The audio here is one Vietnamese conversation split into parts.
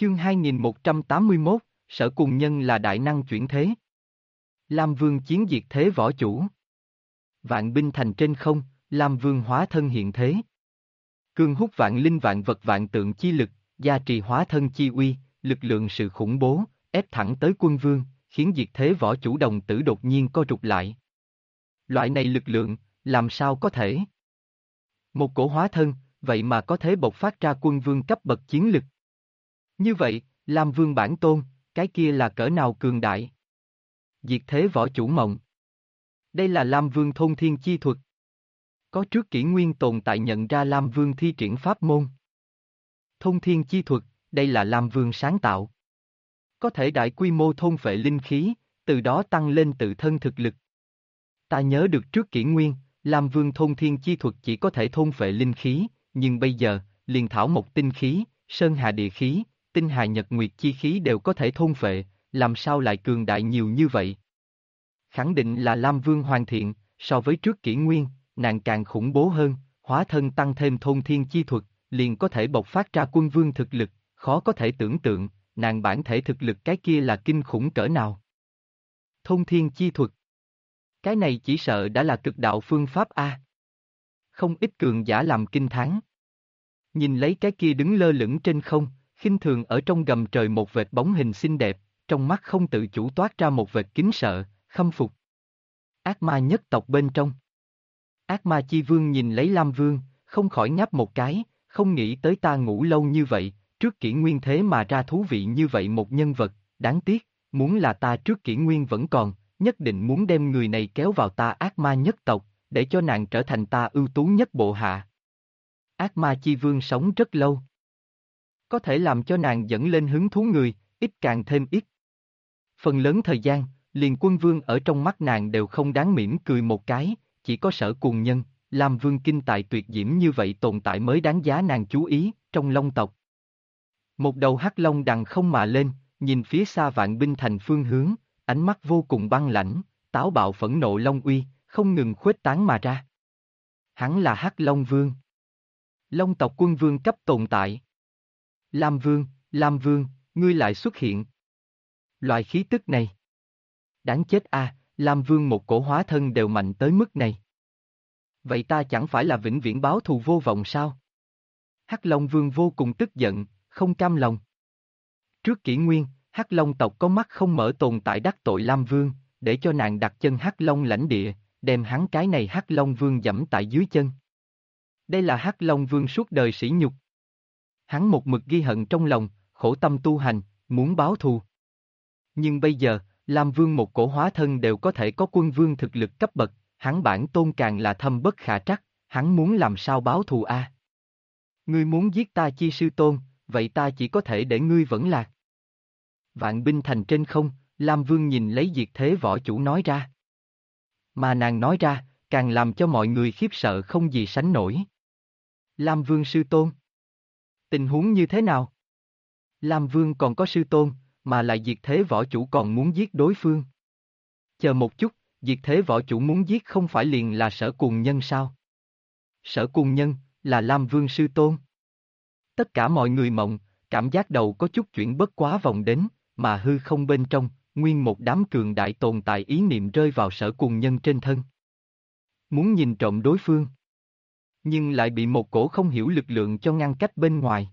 Chương 2181, Sở Cùng Nhân là đại năng chuyển thế. Lam Vương chiến diệt thế võ chủ. Vạn binh thành trên không, Lam Vương hóa thân hiện thế. Cương hút vạn linh vạn vật vạn tượng chi lực, gia trì hóa thân chi uy, lực lượng sự khủng bố, ép thẳng tới quân vương, khiến diệt thế võ chủ đồng tử đột nhiên co rụt lại. Loại này lực lượng, làm sao có thể? Một cổ hóa thân, vậy mà có thể bộc phát ra quân vương cấp bậc chiến lực. Như vậy, Lam Vương bản tôn, cái kia là cỡ nào cường đại? Diệt thế võ chủ mộng. Đây là Lam Vương thôn thiên chi thuật. Có trước kỷ nguyên tồn tại nhận ra Lam Vương thi triển pháp môn. Thôn thiên chi thuật, đây là Lam Vương sáng tạo. Có thể đại quy mô thôn phệ linh khí, từ đó tăng lên tự thân thực lực. Ta nhớ được trước kỷ nguyên, Lam Vương thôn thiên chi thuật chỉ có thể thôn phệ linh khí, nhưng bây giờ, liền thảo mộc tinh khí, sơn hà địa khí, tinh hà nhật nguyệt chi khí đều có thể thôn phệ, làm sao lại cường đại nhiều như vậy? Khẳng định là Lam Vương hoàn thiện, so với trước kỷ nguyên, nàng càng khủng bố hơn, hóa thân tăng thêm thôn thiên chi thuật, liền có thể bộc phát ra quân vương thực lực, khó có thể tưởng tượng, nàng bản thể thực lực cái kia là kinh khủng cỡ nào. Thôn thiên chi thuật. Cái này chỉ sợ đã là cực đạo phương pháp A. Không ít cường giả làm kinh thán. Nhìn lấy cái kia đứng lơ lửng trên không, khinh thường ở trong gầm trời một vệt bóng hình xinh đẹp, trong mắt không tự chủ toát ra một vệt kính sợ, khâm phục. Ác ma nhất tộc bên trong. Ác ma chi vương nhìn lấy Lam Vương, không khỏi ngáp một cái, không nghĩ tới ta ngủ lâu như vậy, trước kỷ nguyên thế mà ra thú vị như vậy một nhân vật, đáng tiếc, muốn là ta trước kỷ nguyên vẫn còn, nhất định muốn đem người này kéo vào ta ác ma nhất tộc, để cho nàng trở thành ta ưu tú nhất bộ hạ. Ác ma chi vương sống rất lâu. Có thể làm cho nàng dẫn lên hứng thú người, ít càng thêm ít. Phần lớn thời gian, liền quân vương ở trong mắt nàng đều không đáng mỉm cười một cái, chỉ có Sở Cùng Nhân, Lam Vương kinh tài tuyệt diễm như vậy tồn tại mới đáng giá nàng chú ý, trong Long tộc. Một đầu hắc long đằng không mà lên, nhìn phía xa vạn binh thành phương hướng, ánh mắt vô cùng băng lãnh, táo bạo phẫn nộ long uy, không ngừng khuếch tán mà ra. Hắn là Hắc Long Vương. Long tộc quân vương cấp tồn tại. Lam Vương, ngươi lại xuất hiện. Loại khí tức này. Đáng chết a, Lam Vương một cổ hóa thân đều mạnh tới mức này. Vậy ta chẳng phải là vĩnh viễn báo thù vô vọng sao? Hắc Long Vương vô cùng tức giận, không cam lòng. Trước kỷ nguyên, Hắc Long tộc có mắt không mở tồn tại đắc tội Lam Vương, để cho nàng đặt chân Hắc Long lãnh địa, đem hắn cái này Hắc Long Vương giẫm tại dưới chân. Đây là Hắc Long Vương suốt đời sỉ nhục. Hắn một mực ghi hận trong lòng, khổ tâm tu hành, muốn báo thù. Nhưng bây giờ, Lam Vương một cổ hóa thân đều có thể có quân vương thực lực cấp bậc, hắn bản tôn càng là thâm bất khả trắc, hắn muốn làm sao báo thù a? Ngươi muốn giết ta chi sư tôn, vậy ta chỉ có thể để ngươi vẫn lạc. Vạn binh thành trên không, Lam Vương nhìn lấy diệt thế võ chủ nói ra. Mà nàng nói ra, càng làm cho mọi người khiếp sợ không gì sánh nổi. Lam Vương sư tôn. Tình huống như thế nào? Lam Vương còn có sư tôn, mà lại diệt thế võ chủ còn muốn giết đối phương. Chờ một chút, diệt thế võ chủ muốn giết không phải liền là Sở Cùng Nhân sao? Sở Cùng Nhân, là Lam Vương sư tôn. Tất cả mọi người mộng, cảm giác đầu có chút chuyển bất quá vòng đến, mà hư không bên trong, nguyên một đám cường đại tồn tại ý niệm rơi vào Sở Cùng Nhân trên thân. Muốn nhìn trộm đối phương. Nhưng lại bị một cổ không hiểu lực lượng cho ngăn cách bên ngoài.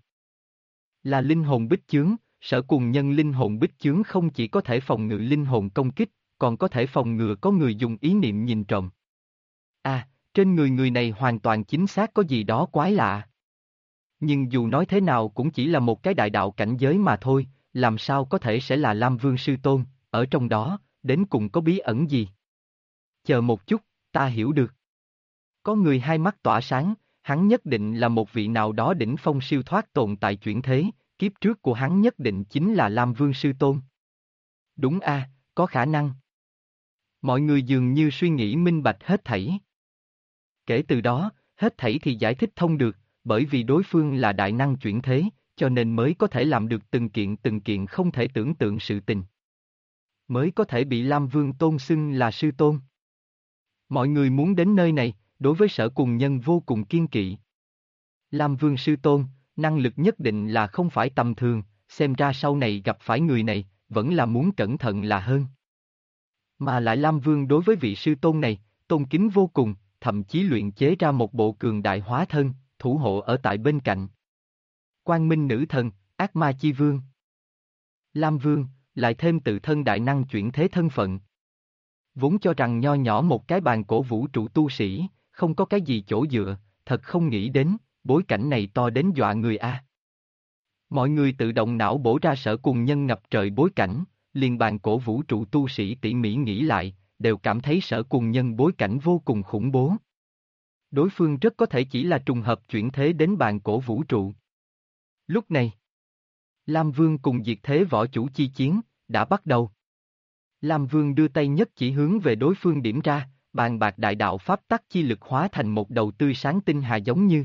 Là linh hồn bích chướng, Sở Cùng Nhân linh hồn bích chướng không chỉ có thể phòng ngự linh hồn công kích, còn có thể phòng ngừa có người dùng ý niệm nhìn trộm. Trên người này hoàn toàn chính xác có gì đó quái lạ. Nhưng dù nói thế nào cũng chỉ là một cái đại đạo cảnh giới mà thôi, làm sao có thể sẽ là Lam Vương sư tôn, ở trong đó, đến cùng có bí ẩn gì? Chờ một chút, ta hiểu được. Có người hai mắt tỏa sáng, hắn nhất định là một vị nào đó đỉnh phong siêu thoát tồn tại chuyển thế, kiếp trước của hắn nhất định chính là Lam Vương sư tôn. Đúng a, có khả năng. Mọi người dường như suy nghĩ minh bạch hết thảy. Kể từ đó, hết thảy thì giải thích thông được, bởi vì đối phương là đại năng chuyển thế, cho nên mới có thể làm được từng kiện không thể tưởng tượng sự tình. Mới có thể bị Lam Vương tôn xưng là sư tôn. Mọi người muốn đến nơi này, đối với Sở Cùng Nhân vô cùng kiên kỵ. Lam Vương sư tôn, năng lực nhất định là không phải tầm thường, xem ra sau này gặp phải người này, vẫn là muốn cẩn thận là hơn. Mà lại Lam Vương đối với vị sư tôn này, tôn kính vô cùng, thậm chí luyện chế ra một bộ cường đại hóa thân, thủ hộ ở tại bên cạnh. Quang Minh Nữ Thần, Ác Ma Chi Vương. Lam Vương, lại thêm tự thân đại năng chuyển thế thân phận. Vốn cho rằng nho nhỏ một cái bàn cổ vũ trụ tu sĩ, không có cái gì chỗ dựa, thật không nghĩ đến, bối cảnh này to đến dọa người a. Mọi người tự động não bổ ra Sở Cùng Nhân ngập trời bối cảnh, liền bàn cổ vũ trụ tu sĩ tỉ mỉ nghĩ lại, đều cảm thấy Sở Cùng Nhân bối cảnh vô cùng khủng bố. Đối phương rất có thể chỉ là trùng hợp chuyển thế đến bàn cổ vũ trụ. Lúc này, Lam Vương cùng diệt thế võ chủ chi chiến, đã bắt đầu. Lam Vương đưa tay nhất chỉ hướng về đối phương điểm ra, bàn bạc đại đạo pháp tắc chi lực hóa thành một đầu tươi sáng tinh hà giống như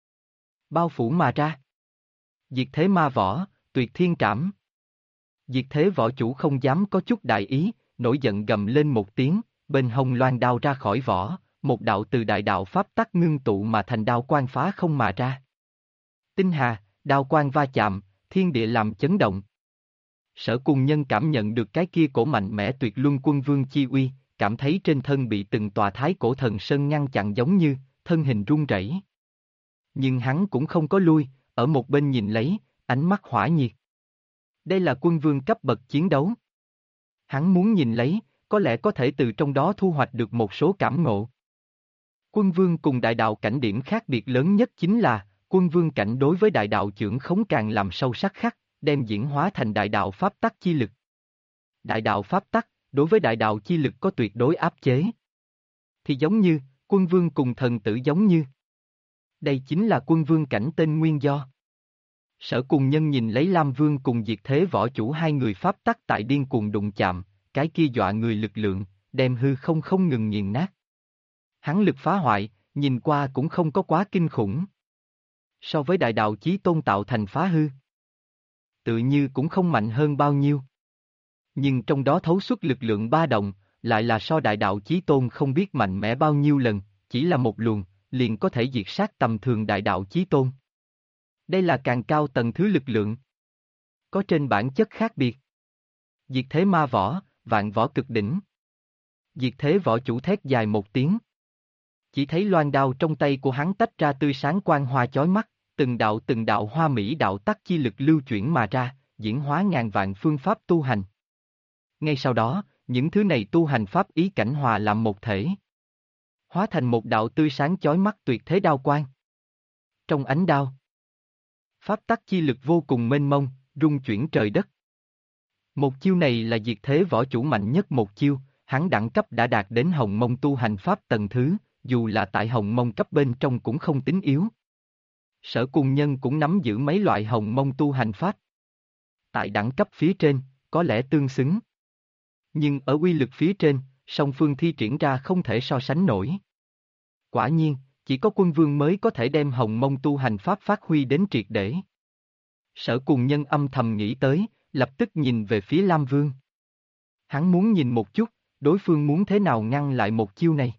bao phủ mà ra. Diệt thế ma võ, tuyệt thiên trảm. Diệt thế võ chủ không dám có chút đại ý, nổi giận gầm lên một tiếng, bên hông loan đao ra khỏi vỏ, một đạo từ đại đạo pháp tắc ngưng tụ mà thành đao quang phá không mà ra. Tinh hà, đao quang va chạm, thiên địa làm chấn động. Sở Cùng Nhân cảm nhận được cái kia cổ mạnh mẽ tuyệt luân quân vương chi uy, cảm thấy trên thân bị từng tòa thái cổ thần sơn ngăn chặn giống như, thân hình run rẩy. Nhưng hắn cũng không có lui, ở một bên nhìn lấy, ánh mắt hỏa nhiệt. Đây là quân vương cấp bậc chiến đấu. Hắn muốn nhìn lấy, có lẽ có thể từ trong đó thu hoạch được một số cảm ngộ. Quân vương cùng đại đạo cảnh điểm khác biệt lớn nhất chính là, quân vương cảnh đối với đại đạo chưởng khống càng làm sâu sắc khắc, đem diễn hóa thành đại đạo pháp tắc chi lực. Đại đạo pháp tắc, đối với đại đạo chi lực có tuyệt đối áp chế. Thì giống như, quân vương cùng thần tử giống như. Đây chính là quân vương cảnh tên nguyên do. Sở Cùng Nhân nhìn lấy Lam Vương cùng diệt thế võ chủ hai người pháp tắc tại điên cuồng đụng chạm, cái kia dọa người lực lượng, đem hư không ngừng nghiền nát. Hắn lực phá hoại, nhìn qua cũng không có quá kinh khủng. So với đại đạo chí tôn tạo thành phá hư, tự như cũng không mạnh hơn bao nhiêu. Nhưng trong đó thấu xuất lực lượng ba động, lại là so đại đạo chí tôn không biết mạnh mẽ bao nhiêu lần, chỉ là một luồng, liền có thể diệt sát tầm thường đại đạo chí tôn. Đây là càng cao tầng thứ lực lượng. Có trên bản chất khác biệt. Diệt thế ma võ, vạn võ cực đỉnh. Diệt thế võ chủ thét dài một tiếng. Chỉ thấy loan đao trong tay của hắn tách ra tươi sáng quang hoa chói mắt, từng đạo hoa mỹ đạo tắc chi lực lưu chuyển mà ra, diễn hóa ngàn vạn phương pháp tu hành. Ngay sau đó, những thứ này tu hành pháp ý cảnh hòa làm một thể. Hóa thành một đạo tươi sáng chói mắt tuyệt thế đao quang. Trong ánh đao, pháp tắc chi lực vô cùng mênh mông, rung chuyển trời đất. Một chiêu này là diệt thế võ chủ mạnh nhất một chiêu, hắn đẳng cấp đã đạt đến hồng mông tu hành pháp tầng thứ, dù là tại hồng mông cấp bên trong cũng không tính yếu. Sở Cùng Nhân cũng nắm giữ mấy loại hồng mông tu hành pháp. Tại đẳng cấp phía trên, có lẽ tương xứng. Nhưng ở uy lực phía trên, song phương thi triển ra không thể so sánh nổi. Quả nhiên, chỉ có quân vương mới có thể đem hồng mông tu hành pháp phát huy đến triệt để. Sở Cùng Nhân âm thầm nghĩ tới, lập tức nhìn về phía Lam Vương. Hắn muốn nhìn một chút, đối phương muốn thế nào ngăn lại một chiêu này.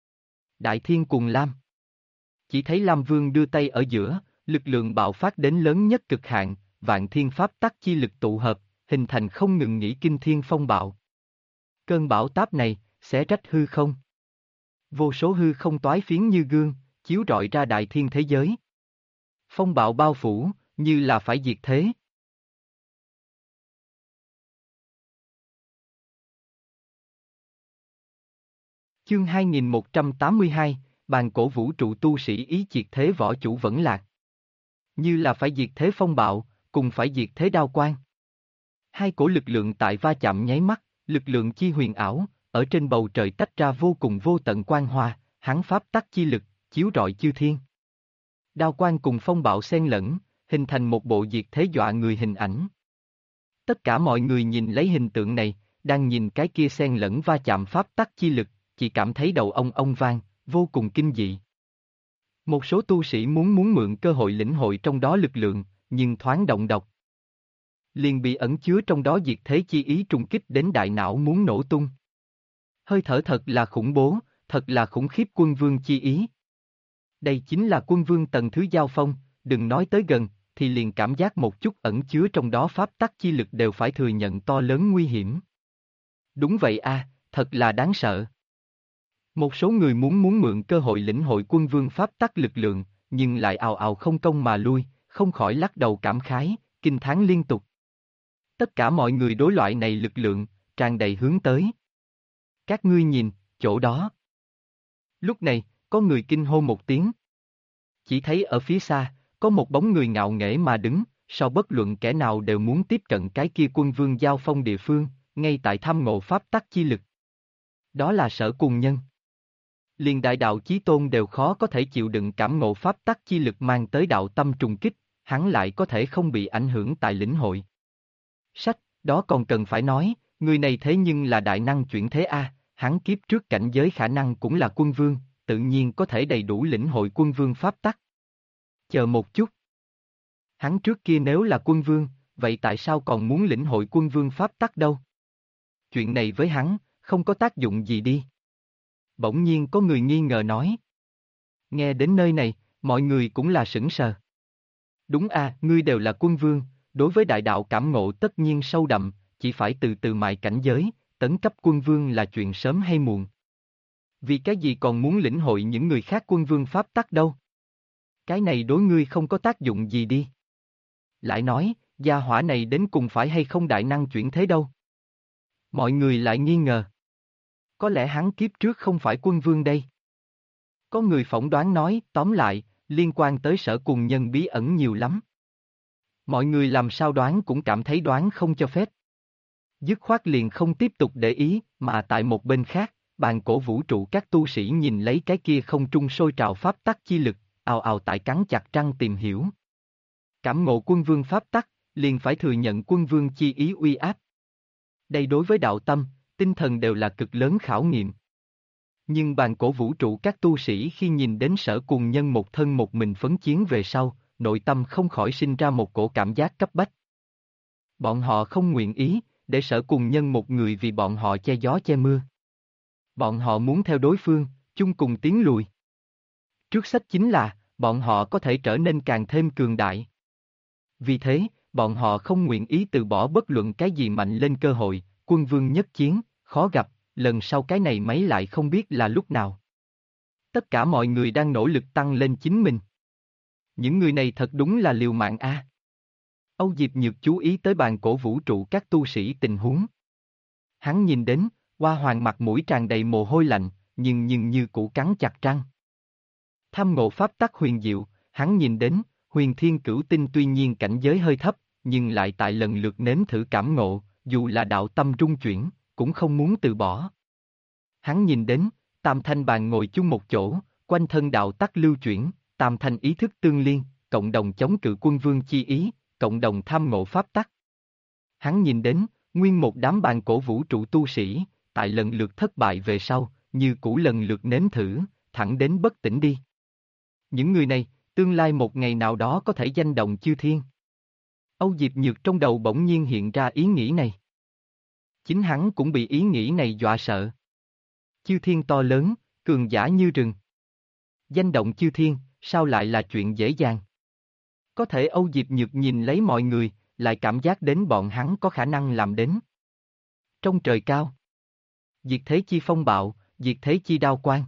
Đại Thiên Cuồng Lam. Chỉ thấy Lam Vương đưa tay ở giữa, lực lượng bạo phát đến lớn nhất cực hạn, vạn thiên pháp tắc chi lực tụ hợp, hình thành không ngừng nghỉ kinh thiên phong bạo. Cơn bão táp này, xé rách hư không. Vô số hư không toái phiến như gương, chiếu rọi ra đại thiên thế giới. Phong bạo bao phủ, như là phải diệt thế. Chương 2182, bàn cổ vũ trụ tu sĩ ý diệt thế võ chủ vẫn lạc. Như là phải diệt thế phong bạo, cùng phải diệt thế đao quang. Hai cổ lực lượng tại va chạm nháy mắt, lực lượng chi huyền ảo, ở trên bầu trời tách ra vô cùng vô tận quang hoa, hắn pháp tắc chi lực, chiếu rọi chư thiên. Đao quang cùng phong bạo xen lẫn, hình thành một bộ diệt thế dọa người hình ảnh. Tất cả mọi người nhìn lấy hình tượng này, đang nhìn cái kia xen lẫn va chạm pháp tắc chi lực, chỉ cảm thấy đầu ông vang, vô cùng kinh dị. Một số tu sĩ muốn mượn cơ hội lĩnh hội trong đó lực lượng, nhưng thoáng động độc. Liền bị ẩn chứa trong đó diệt thế chi ý trùng kích đến đại não muốn nổ tung. Hơi thở thật là khủng bố, thật là khủng khiếp quân vương chi ý. Đây chính là quân vương tầng thứ giao phong, đừng nói tới gần, thì liền cảm giác một chút ẩn chứa trong đó pháp tắc chi lực đều phải thừa nhận to lớn nguy hiểm. Đúng vậy a, thật là đáng sợ. Một số người muốn mượn cơ hội lĩnh hội quân vương pháp tắc lực lượng, nhưng lại ào ào không công mà lui, không khỏi lắc đầu cảm khái, kinh thán liên tục. Tất cả mọi người đối loại này lực lượng, tràn đầy hướng tới. Các ngươi nhìn, chỗ đó. Lúc này, có người kinh hô một tiếng. Chỉ thấy ở phía xa, có một bóng người ngạo nghễ mà đứng, sau bất luận kẻ nào đều muốn tiếp cận cái kia quân vương giao phong địa phương, ngay tại tham ngộ pháp tắc chi lực. Đó là Sở Cùng Nhân. Liền đại đạo chí tôn đều khó có thể chịu đựng cảm ngộ pháp tắc chi lực mang tới đạo tâm trùng kích, hắn lại có thể không bị ảnh hưởng tại lĩnh hội. Sách, đó còn cần phải nói, người này thế nhưng là đại năng chuyển thế a, hắn kiếp trước cảnh giới khả năng cũng là quân vương, tự nhiên có thể đầy đủ lĩnh hội quân vương pháp tắc. Chờ một chút. Hắn trước kia nếu là quân vương, vậy tại sao còn muốn lĩnh hội quân vương pháp tắc đâu? Chuyện này với hắn, không có tác dụng gì đi. Bỗng nhiên có người nghi ngờ nói. Nghe đến nơi này, mọi người cũng là sững sờ. Đúng a, ngươi đều là quân vương, đối với đại đạo cảm ngộ tất nhiên sâu đậm, chỉ phải từ từ mài cảnh giới, tấn cấp quân vương là chuyện sớm hay muộn. Vì cái gì còn muốn lĩnh hội những người khác quân vương pháp tắc đâu? Cái này đối ngươi không có tác dụng gì đi. Lại nói, gia hỏa này đến cùng phải hay không đại năng chuyển thế đâu? Mọi người lại nghi ngờ. Có lẽ hắn kiếp trước không phải quân vương đây. Có người phỏng đoán nói, tóm lại, liên quan tới Sở Cùng Nhân bí ẩn nhiều lắm. Mọi người làm sao đoán cũng cảm thấy đoán không cho phép. Dứt khoát liền không tiếp tục để ý, mà tại một bên khác, bàn cổ vũ trụ các tu sĩ nhìn lấy cái kia không trung sôi trào pháp tắc chi lực, ào ào tại cắn chặt răng tìm hiểu. Cảm ngộ quân vương pháp tắc, liền phải thừa nhận quân vương chi ý uy áp. Đây đối với đạo tâm, tinh thần đều là cực lớn khảo nghiệm. Nhưng bàn cổ vũ trụ các tu sĩ khi nhìn đến Sở Cùng Nhân một thân một mình phấn chiến về sau, nội tâm không khỏi sinh ra một cổ cảm giác cấp bách. Bọn họ không nguyện ý, để Sở Cùng Nhân một người vì bọn họ che gió che mưa. Bọn họ muốn theo đối phương, chung cùng tiến lùi. Trước sách chính là, bọn họ có thể trở nên càng thêm cường đại. Vì thế, bọn họ không nguyện ý từ bỏ bất luận cái gì mạnh lên cơ hội, quân vương nhất chiến, khó gặp, lần sau cái này mấy lại không biết là lúc nào. Tất cả mọi người đang nỗ lực tăng lên chính mình. Những người này thật đúng là liều mạng a. Âu Diệp Nhược chú ý tới bàn cổ vũ trụ các tu sĩ tình huống. Hắn nhìn đến, Hoa Hoàng mặt mũi tràn đầy mồ hôi lạnh, nhưng như cũ cắn chặt răng. Tham ngộ pháp tắc huyền diệu, hắn nhìn đến, Huyền Thiên Cửu Tinh tuy nhiên cảnh giới hơi thấp, nhưng lại tại lần lượt nếm thử cảm ngộ, dù là đạo tâm rung chuyển, cũng không muốn từ bỏ. Hắn nhìn đến, Tam Thanh bàn ngồi chung một chỗ, quanh thân đạo tắc lưu chuyển, Tam Thanh ý thức tương liên, cộng đồng chống cự quân vương chi ý, cộng đồng tham ngộ pháp tắc. Hắn nhìn đến, nguyên một đám bàn cổ vũ trụ tu sĩ, tại lần lượt thất bại về sau, như cũ lần lượt nếm thử, thẳng đến bất tỉnh đi. Những người này, tương lai một ngày nào đó có thể danh động chư thiên. Âu Diệp Nhược trong đầu bỗng nhiên hiện ra ý nghĩ này. Chính hắn cũng bị ý nghĩ này dọa sợ. Chư thiên to lớn, cường giả như rừng. Danh động chư thiên, sao lại là chuyện dễ dàng? Có thể Âu Diệp Nhược nhìn lấy mọi người, lại cảm giác đến bọn hắn có khả năng làm đến. Trong trời cao, diệt thế chi phong bạo, diệt thế chi đao quang.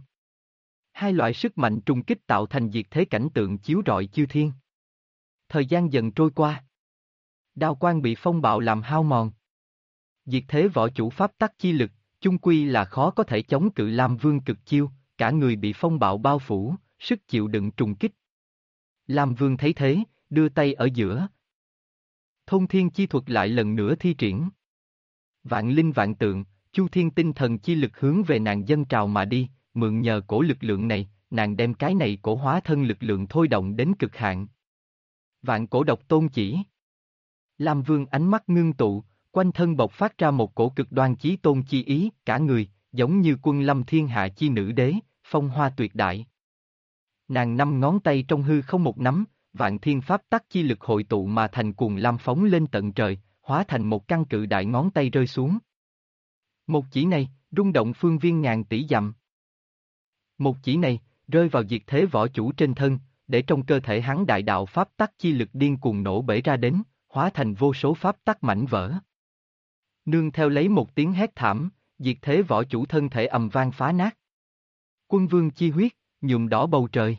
Hai loại sức mạnh trùng kích tạo thành diệt thế cảnh tượng chiếu rọi chư thiên. Thời gian dần trôi qua. Đao quang bị phong bạo làm hao mòn. Diệt thế võ chủ pháp tắc chi lực, chung quy là khó có thể chống cự Lam Vương cực chiêu, cả người bị phong bạo bao phủ, sức chịu đựng trùng kích. Lam Vương thấy thế, đưa tay ở giữa. Thôn thiên chi thuật lại lần nữa thi triển. Vạn linh vạn tượng, chu thiên tinh thần chi lực hướng về nàng dâng trào mà đi, mượn nhờ cổ lực lượng này, nàng đem cái này cổ hóa thân lực lượng thôi động đến cực hạn. Vạn cổ độc tôn chỉ. Lam Vương ánh mắt ngưng tụ, quanh thân bộc phát ra một cổ cực đoan chí tôn chi ý, cả người, giống như quân lâm thiên hạ chi nữ đế, phong hoa tuyệt đại. Nàng năm ngón tay trong hư không một nắm, vạn thiên pháp tắc chi lực hội tụ mà thành cuồng lam phóng lên tận trời, hóa thành một căn cự đại ngón tay rơi xuống. Một chỉ này, rung động phương viên ngàn tỷ dặm. Một chỉ này, rơi vào diệt thế võ chủ trên thân, để trong cơ thể hắn đại đạo pháp tắc chi lực điên cuồng nổ bể ra đến, hóa thành vô số pháp tắc mảnh vỡ. Nương theo lấy một tiếng hét thảm, diệt thế võ chủ thân thể ầm vang phá nát. Quân vương chi huyết, nhuộm đỏ bầu trời.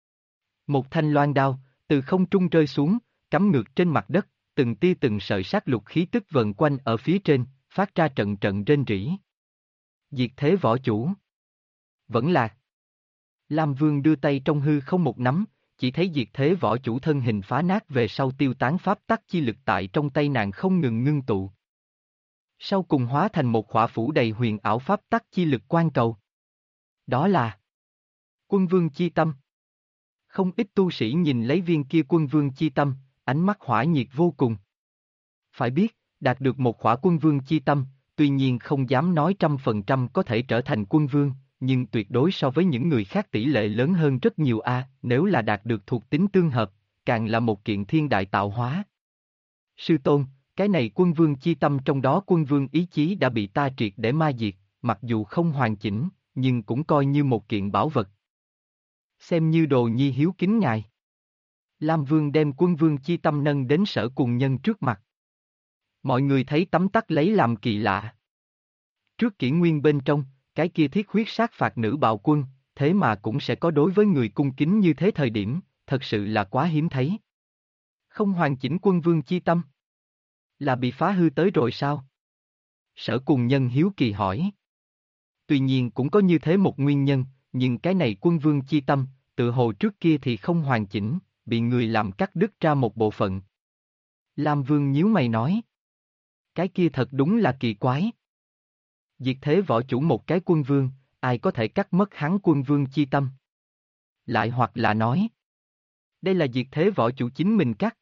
Một thanh loan đao, từ không trung rơi xuống, cắm ngược trên mặt đất, từng tia từng sợi sát lục khí tức vần quanh ở phía trên, phát ra trận trận rên rỉ. Diệt thế võ chủ. Vẫn lạc. Lam Vương đưa tay trong hư không một nắm, chỉ thấy diệt thế võ chủ thân hình phá nát về sau tiêu tán pháp tắc chi lực tại trong tay nàng không ngừng ngưng tụ. Sau cùng hóa thành một khỏa phủ đầy huyền ảo pháp tắc chi lực quan cầu. Đó là Quân Vương chi tâm. Không ít tu sĩ nhìn lấy viên kia Quân Vương chi tâm, ánh mắt hỏa nhiệt vô cùng. Phải biết, đạt được một khỏa Quân Vương chi tâm, tuy nhiên không dám nói 100% có thể trở thành quân vương, nhưng tuyệt đối so với những người khác tỷ lệ lớn hơn rất nhiều nếu là đạt được thuộc tính tương hợp, càng là một kiện thiên đại tạo hóa. Sư tôn, cái này quân vương chi tâm trong đó quân vương ý chí đã bị ta triệt để ma diệt, mặc dù không hoàn chỉnh, nhưng cũng coi như một kiện bảo vật. Xem như đồ nhi hiếu kính ngài. Lam Vương đem quân vương chi tâm nâng đến Sở Cùng Nhân trước mặt. Mọi người thấy tấm tắc lấy làm kỳ lạ. Trước kỷ nguyên bên trong, cái kia thiết huyết sát phạt nữ bạo quân, thế mà cũng sẽ có đối với người cung kính như thế thời điểm, thật sự là quá hiếm thấy. Không hoàn chỉnh quân vương chi tâm. Là bị phá hư tới rồi sao? Sở Cùng Nhân hiếu kỳ hỏi. Tuy nhiên cũng có như thế một nguyên nhân, nhưng cái này quân vương chi tâm, tự hồ trước kia thì không hoàn chỉnh, bị người làm cắt đứt ra một bộ phận. Lam Vương nhíu mày nói. Cái kia thật đúng là kỳ quái. Diệt thế võ chủ một cái quân vương, ai có thể cắt mất hắn quân vương chi tâm? Lại hoặc là nói. Đây là diệt thế võ chủ chính mình cắt.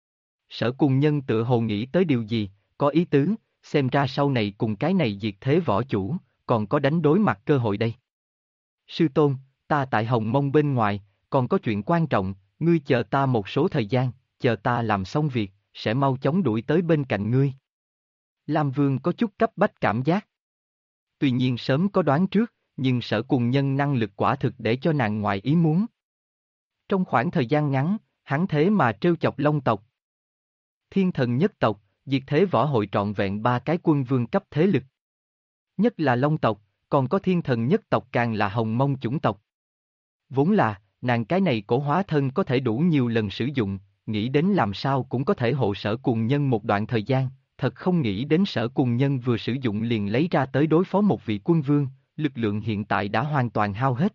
Sở Cùng Nhân tự hồ nghĩ tới điều gì, có ý tứ, xem ra sau này cùng cái này diệt thế võ chủ, còn có đánh đối mặt cơ hội đây. Sư tôn, ta tại Hồng Mông bên ngoài, còn có chuyện quan trọng, ngươi chờ ta một số thời gian, chờ ta làm xong việc, sẽ mau chóng đuổi tới bên cạnh ngươi. Lam Vương có chút cấp bách cảm giác. Tuy nhiên sớm có đoán trước, nhưng Sở Cùng Nhân năng lực quả thực để cho nàng ngoài ý muốn. Trong khoảng thời gian ngắn, hắn thế mà trêu chọc Long tộc. Thiên Thần nhất tộc, diệt thế võ hội trọn vẹn 3 cái quân vương cấp thế lực. Nhất là Long tộc, còn có Thiên Thần nhất tộc càng là Hồng Mông chủng tộc. Vốn là, nàng cái này cổ hóa thân có thể đủ nhiều lần sử dụng, nghĩ đến làm sao cũng có thể hộ Sở Cùng Nhân một đoạn thời gian, thật không nghĩ đến Sở Cùng Nhân vừa sử dụng liền lấy ra tới đối phó một vị quân vương, lực lượng hiện tại đã hoàn toàn hao hết.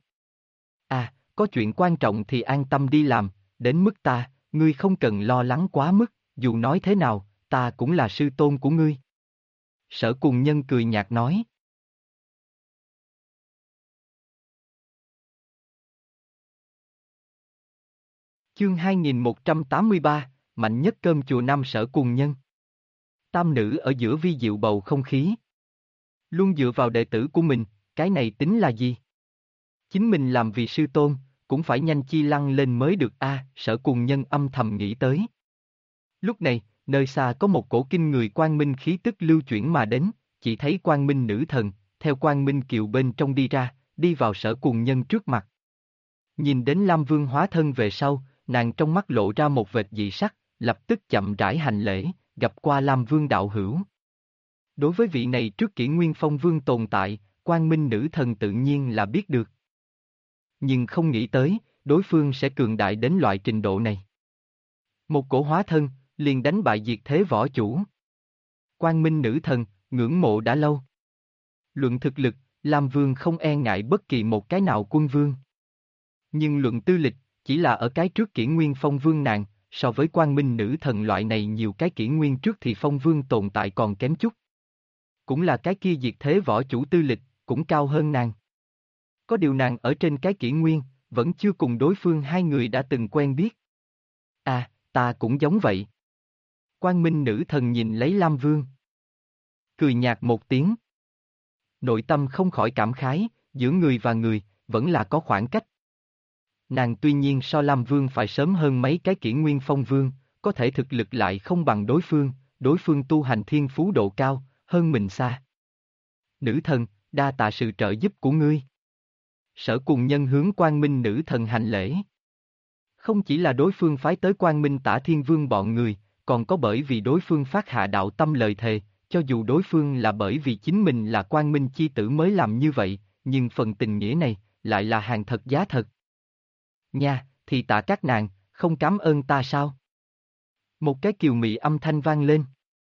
Có chuyện quan trọng thì an tâm đi làm, đến mức ta, ngươi không cần lo lắng quá mức, dù nói thế nào, ta cũng là sư tôn của ngươi. Sở Cùng Nhân cười nhạt nói. Chương 2183, mạnh nhất cơm chùa Nam Sở Cùng Nhân. Tam nữ ở giữa vi diệu bầu không khí. Luôn dựa vào đệ tử của mình, cái này tính là gì? Chính mình làm vì sư tôn, cũng phải nhanh chi lăng lên mới được Sở Cùng Nhân âm thầm nghĩ tới. Lúc này, nơi xa có một cổ kinh người quang minh khí tức lưu chuyển mà đến, chỉ thấy quang minh nữ thần, theo quang minh kiều bên trong đi ra, đi vào Sở Cùng Nhân trước mặt. Nhìn đến Lam Vương hóa thân về sau, nàng trong mắt lộ ra một vệt dị sắc, lập tức chậm rãi hành lễ, gặp qua Lam Vương đạo hữu. Đối với vị này trước kỷ nguyên phong vương tồn tại, quang minh nữ thần tự nhiên là biết được. Nhưng không nghĩ tới, đối phương sẽ cường đại đến loại trình độ này. Một cổ hóa thân, liền đánh bại diệt thế võ chủ. Quang minh nữ thần, ngưỡng mộ đã lâu. Luận thực lực, Lam Vương không e ngại bất kỳ một cái nào quân vương. Nhưng luận tư lịch, chỉ là ở cái trước kỷ nguyên phong vương nàng, so với quang minh nữ thần loại này nhiều cái kỷ nguyên trước thì phong vương tồn tại còn kém chút. Cũng là cái kia diệt thế võ chủ tư lịch, cũng cao hơn nàng. Có điều nàng ở trên cái kỷ nguyên, vẫn chưa cùng đối phương hai người đã từng quen biết. Ta cũng giống vậy. Quang minh nữ thần nhìn lấy Lam Vương. Cười nhạt một tiếng. Nội tâm không khỏi cảm khái, giữa người và người, vẫn là có khoảng cách. Nàng tuy nhiên so Lam Vương phải sớm hơn mấy cái kỷ nguyên phong vương, có thể thực lực lại không bằng đối phương tu hành thiên phú độ cao, hơn mình xa. Nữ thần, đa tạ sự trợ giúp của ngươi. Sở Cùng Nhân hướng quang minh nữ thần hành lễ. Không chỉ là đối phương phái tới Quang Minh Tả Thiên Vương bọn người, còn có bởi vì đối phương phát hạ đạo tâm lời thề, cho dù đối phương là bởi vì chính mình là Quang Minh chi tử mới làm như vậy, nhưng phần tình nghĩa này, lại là hàng thật giá thật. Nha, thì tạ các nàng, không cảm ơn ta sao? Một cái kiều mị âm thanh vang lên.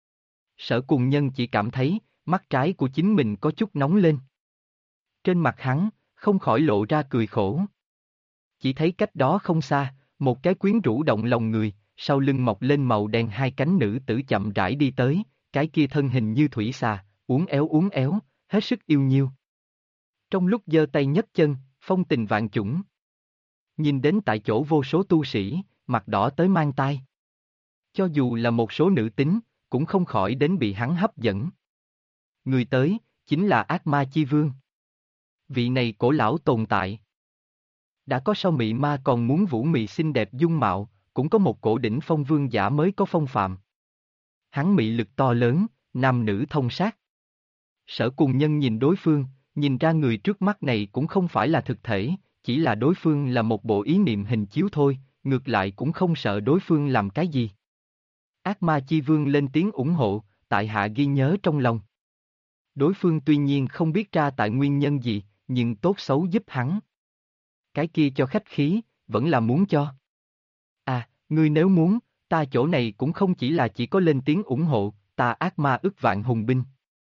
Sở Cùng Nhân chỉ cảm thấy, mắt trái của chính mình có chút nóng lên. Trên mặt hắn, không khỏi lộ ra cười khổ. Chỉ thấy cách đó không xa, một cái quyến rũ động lòng người, sau lưng mọc lên màu đen hai cánh nữ tử chậm rãi đi tới, cái kia thân hình như thủy xà, uốn éo, hết sức yêu nhiêu. Trong lúc giơ tay nhấc chân, phong tình vạn chủng. Nhìn đến tại chỗ vô số tu sĩ, mặt đỏ tới mang tai. Cho dù là một số nữ tính, cũng không khỏi đến bị hắn hấp dẫn. Người tới, chính là ác ma chi vương. Vị này cổ lão tồn tại. Đã có sao mị ma còn muốn vũ mị xinh đẹp dung mạo, cũng có một cổ đỉnh phong vương giả mới có phong phạm. Hắn mị lực to lớn, nam nữ thông sát. Sở Cùng Nhân nhìn đối phương, nhìn ra người trước mắt này cũng không phải là thực thể, chỉ là đối phương là một bộ ý niệm hình chiếu thôi, ngược lại cũng không sợ đối phương làm cái gì. Ác ma chi vương lên tiếng ủng hộ, tại hạ ghi nhớ trong lòng. Đối phương tuy nhiên không biết ra tại nguyên nhân gì, nhưng tốt xấu giúp hắn. Cái kia cho khách khí, vẫn là muốn cho. À, ngươi nếu muốn, ta chỗ này cũng không chỉ là chỉ có lên tiếng ủng hộ, ta ác ma ức vạn hùng binh.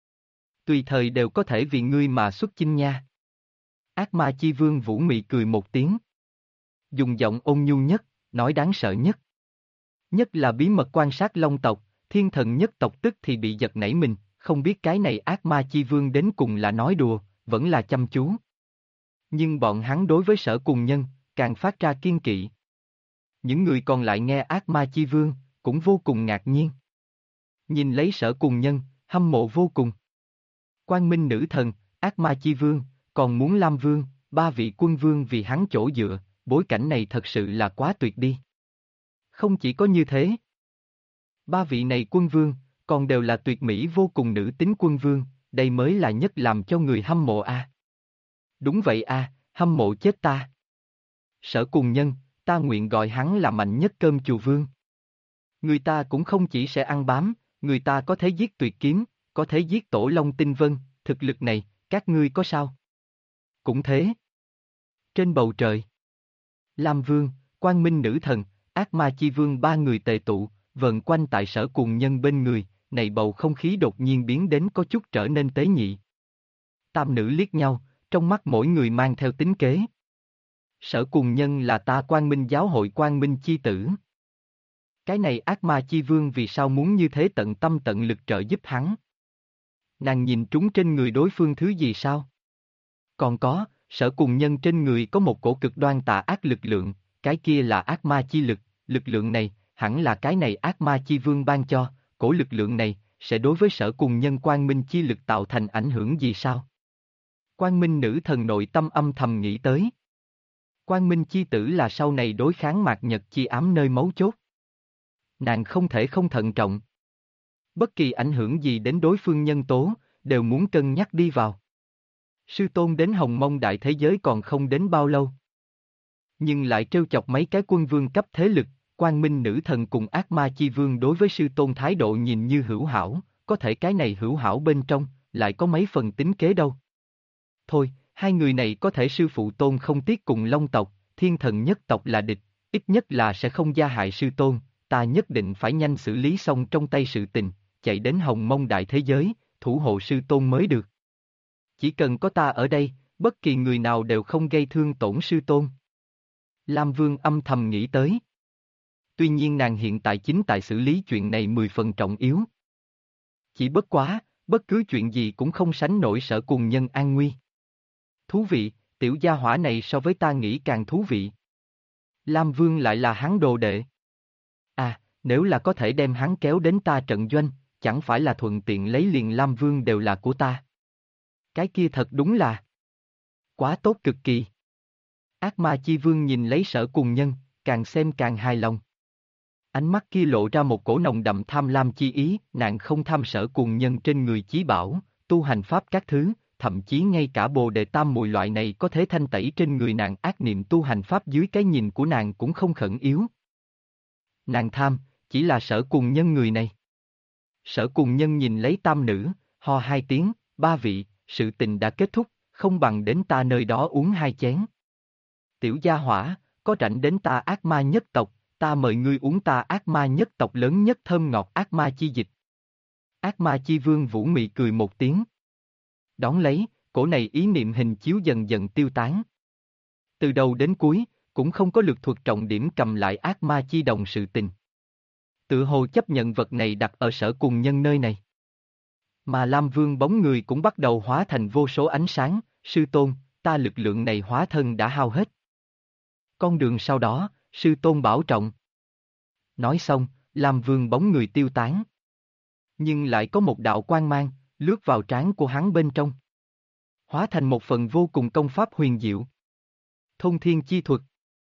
Tùy thời đều có thể vì ngươi mà xuất chinh nha. Ác ma chi vương vũ mị cười một tiếng. Dùng giọng ôn nhu nhất, nói đáng sợ nhất. Nhất là bí mật quan sát Long tộc, thiên thần nhất tộc tức thì bị giật nảy mình, không biết cái này ác ma chi vương đến cùng là nói đùa, vẫn là chăm chú. Nhưng bọn hắn đối với Sở Cùng Nhân, càng phát ra kiên kỵ. Những người còn lại nghe ác ma chi vương, cũng vô cùng ngạc nhiên. Nhìn lấy Sở Cùng Nhân, hâm mộ vô cùng. Quang Minh nữ thần, ác ma chi vương, còn muốn Lam Vương, ba vị quân vương vì hắn chỗ dựa, bối cảnh này thật sự là quá tuyệt đi. Không chỉ có như thế. Ba vị này quân vương, còn đều là tuyệt mỹ vô cùng nữ tính quân vương, đây mới là nhất làm cho người hâm mộ a. Đúng vậy a, hâm mộ chết ta. Sở Cùng Nhân, ta nguyện gọi hắn là mạnh nhất cơm chùa vương. Người ta cũng không chỉ sẽ ăn bám, người ta có thể giết tuyệt kiếm, có thể giết tổ long tinh vân, thực lực này, các ngươi có sao? Cũng thế. Trên bầu trời, Lam Vương, Quang Minh nữ thần, ác ma chi vương ba người tề tụ, vần quanh tại Sở Cùng Nhân bên người, này bầu không khí đột nhiên biến đến có chút trở nên tế nhị. Tam nữ liếc nhau, trong mắt mỗi người mang theo tính kế. Sở Cùng Nhân là ta Quang Minh giáo hội Quang Minh chi tử. Cái này ác ma chi vương vì sao muốn như thế tận tâm tận lực trợ giúp hắn? Nàng nhìn trúng trên người đối phương thứ gì sao? Còn có, Sở Cùng Nhân trên người có một cổ cực đoan tà ác lực lượng, cái kia là ác ma chi lực, lực lượng này, hẳn là cái này ác ma chi vương ban cho, cổ lực lượng này, sẽ đối với Sở Cùng Nhân Quang Minh chi lực tạo thành ảnh hưởng gì sao? Quang Minh nữ thần nội tâm âm thầm nghĩ tới. Quang Minh chi tử là sau này đối kháng mạt nhật chi ám nơi mấu chốt. Nàng không thể không thận trọng. Bất kỳ ảnh hưởng gì đến đối phương nhân tố, đều muốn cân nhắc đi vào. Sư tôn đến Hồng Mông đại thế giới còn không đến bao lâu. Nhưng lại trêu chọc mấy cái quân vương cấp thế lực, Quang Minh nữ thần cùng ác ma chi vương đối với sư tôn thái độ nhìn như hữu hảo, có thể cái này hữu hảo bên trong, lại có mấy phần tính kế đâu. Thôi, hai người này có thể sư phụ tôn không tiếc cùng Long tộc, thiên thần nhất tộc là địch, ít nhất là sẽ không gia hại sư tôn, ta nhất định phải nhanh xử lý xong trong tay sự tình, chạy đến Hồng Mông đại thế giới, thủ hộ sư tôn mới được. Chỉ cần có ta ở đây, bất kỳ người nào đều không gây thương tổn sư tôn. Lam Vương âm thầm nghĩ tới. Tuy nhiên nàng hiện tại chính tại xử lý chuyện này 10 phần trọng yếu. Chỉ bất quá, bất cứ chuyện gì cũng không sánh nổi Sở Cùng Nhân an nguy. Thú vị, tiểu gia hỏa này so với ta nghĩ càng thú vị. Lam Vương lại là hắn đồ đệ. À, nếu là có thể đem hắn kéo đến ta trận doanh, chẳng phải là thuận tiện lấy liền Lam Vương đều là của ta. Cái kia thật đúng là quá tốt cực kỳ. Ác ma chi vương nhìn lấy Sở Cùng Nhân, càng xem càng hài lòng. Ánh mắt kia lộ ra một cổ nồng đậm tham lam chi ý, nàng không tham Sở Cùng Nhân trên người chí bảo, tu hành pháp các thứ, thậm chí ngay cả Bồ Đề Tam Muội loại này có thể thanh tẩy trên người nàng ác niệm tu hành pháp dưới cái nhìn của nàng cũng không khẩn yếu. Nàng tham, chỉ là Sở Cùng Nhân người này. Sở Cùng Nhân nhìn lấy tam nữ, ho hai tiếng, ba vị, sự tình đã kết thúc, không bằng đến ta nơi đó uống hai chén. Tiểu gia hỏa, có rảnh đến ta ác ma nhất tộc, ta mời ngươi uống ta ác ma nhất tộc lớn nhất thơm ngọt ác ma chi dịch. Ác ma chi vương Vũ Mị cười một tiếng. Đón lấy, cổ này ý niệm hình chiếu dần dần tiêu tán. Từ đầu đến cuối, cũng không có lược thuật trọng điểm cầm lại ác ma chi đồng sự tình. Tự hồ chấp nhận vật này đặt ở Sở Cùng Nhân nơi này. Mà Lam Vương bóng người cũng bắt đầu hóa thành vô số ánh sáng, sư tôn, ta lực lượng này hóa thân đã hao hết. Con đường sau đó, sư tôn bảo trọng. Nói xong, Lam Vương bóng người tiêu tán. Nhưng lại có một đạo quang mang, lướt vào trán của hắn bên trong. Hóa thành một phần vô cùng công pháp huyền diệu. Thông thiên chi thuật.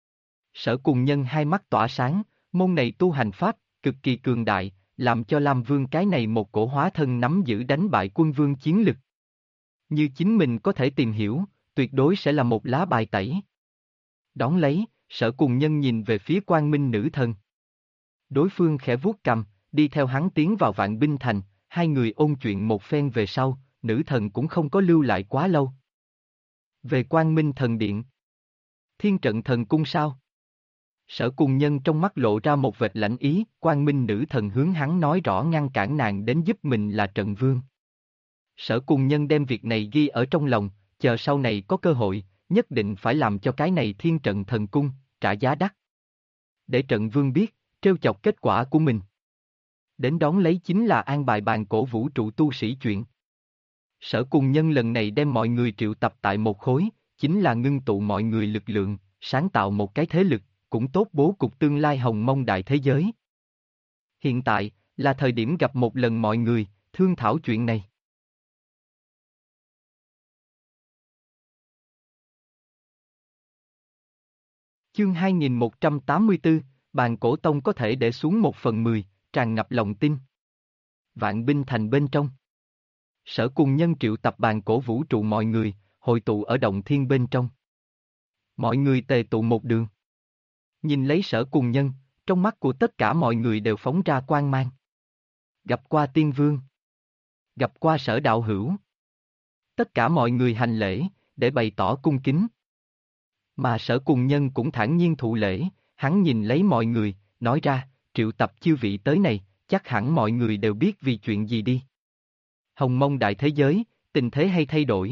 Sở Cùng Nhân hai mắt tỏa sáng, môn này tu hành pháp, cực kỳ cường đại, làm cho Lam Vương cái này một cổ hóa thân nắm giữ đánh bại quân vương chiến lực. Như chính mình có thể tìm hiểu, tuyệt đối sẽ là một lá bài tẩy. Đón lấy, Sở Cùng Nhân nhìn về phía Quang Minh nữ thần. Đối phương khẽ vuốt cằm, đi theo hắn tiến vào Vạn Binh Thành, hai người ôn chuyện một phen về sau, nữ thần cũng không có lưu lại quá lâu. Về Quang Minh Thần Điện. Thiên Trận Thần Cung sao? Sở Cùng Nhân trong mắt lộ ra một vệt lãnh ý, Quang Minh nữ thần hướng hắn nói rõ ngăn cản nàng đến giúp mình là Trận Vương. Sở Cùng Nhân đem việc này ghi ở trong lòng, chờ sau này có cơ hội, nhất định phải làm cho cái này Thiên Trận Thần Cung, trả giá đắt. Để Trận Vương biết, trêu chọc kết quả của mình. Đến đón lấy chính là an bài bàn cổ vũ trụ tu sĩ chuyện. Sở Cùng Nhân lần này đem mọi người triệu tập tại một khối, chính là ngưng tụ mọi người lực lượng, sáng tạo một cái thế lực, cũng tốt bố cục tương lai hồng mông đại thế giới. Hiện tại, là thời điểm gặp một lần mọi người, thương thảo chuyện này. Chương 2184, bàn cổ tông có thể để xuống 1/10, tràn ngập lòng tin. Vạn Binh Thành bên trong. Sở Cùng Nhân triệu tập bàn cổ vũ trụ mọi người, hội tụ ở động thiên bên trong. Mọi người tề tụ một đường. Nhìn lấy Sở Cùng Nhân, trong mắt của tất cả mọi người đều phóng ra quang mang. Gặp qua Tiên Vương. Gặp qua Sở Đạo Hữu. Tất cả mọi người hành lễ, để bày tỏ cung kính. Mà Sở Cùng Nhân cũng thản nhiên thụ lễ, hắn nhìn lấy mọi người, nói ra, triệu tập chư vị tới này, chắc hẳn mọi người đều biết vì chuyện gì đi. Hồng mông đại thế giới, tình thế hay thay đổi.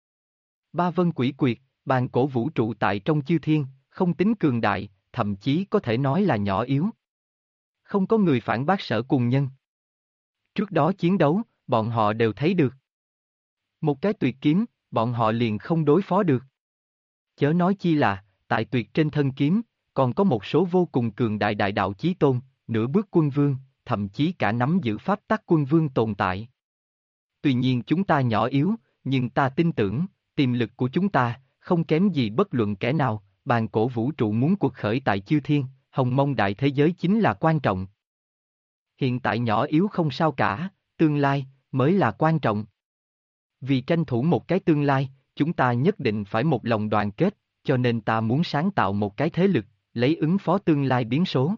Ba vân quỷ quyệt, bàn cổ vũ trụ tại trong chư thiên, không tính cường đại, thậm chí có thể nói là nhỏ yếu. Không có người phản bác Sở Cùng Nhân. Trước đó chiến đấu, bọn họ đều thấy được. Một cái tuyệt kiếm, bọn họ liền không đối phó được. Chớ nói chi là, tại tuyệt trên thân kiếm, còn có một số vô cùng cường đại đại đạo chí tôn, nửa bước quân vương, thậm chí cả nắm giữ pháp tắc quân vương tồn tại. Tuy nhiên chúng ta nhỏ yếu, nhưng ta tin tưởng, tiềm lực của chúng ta, không kém gì bất luận kẻ nào, bàn cổ vũ trụ muốn cuộc khởi tại chư thiên, hồng mông đại thế giới chính là quan trọng. Hiện tại nhỏ yếu không sao cả, tương lai, mới là quan trọng. Vì tranh thủ một cái tương lai, chúng ta nhất định phải một lòng đoàn kết, cho nên ta muốn sáng tạo một cái thế lực, lấy ứng phó tương lai biến số.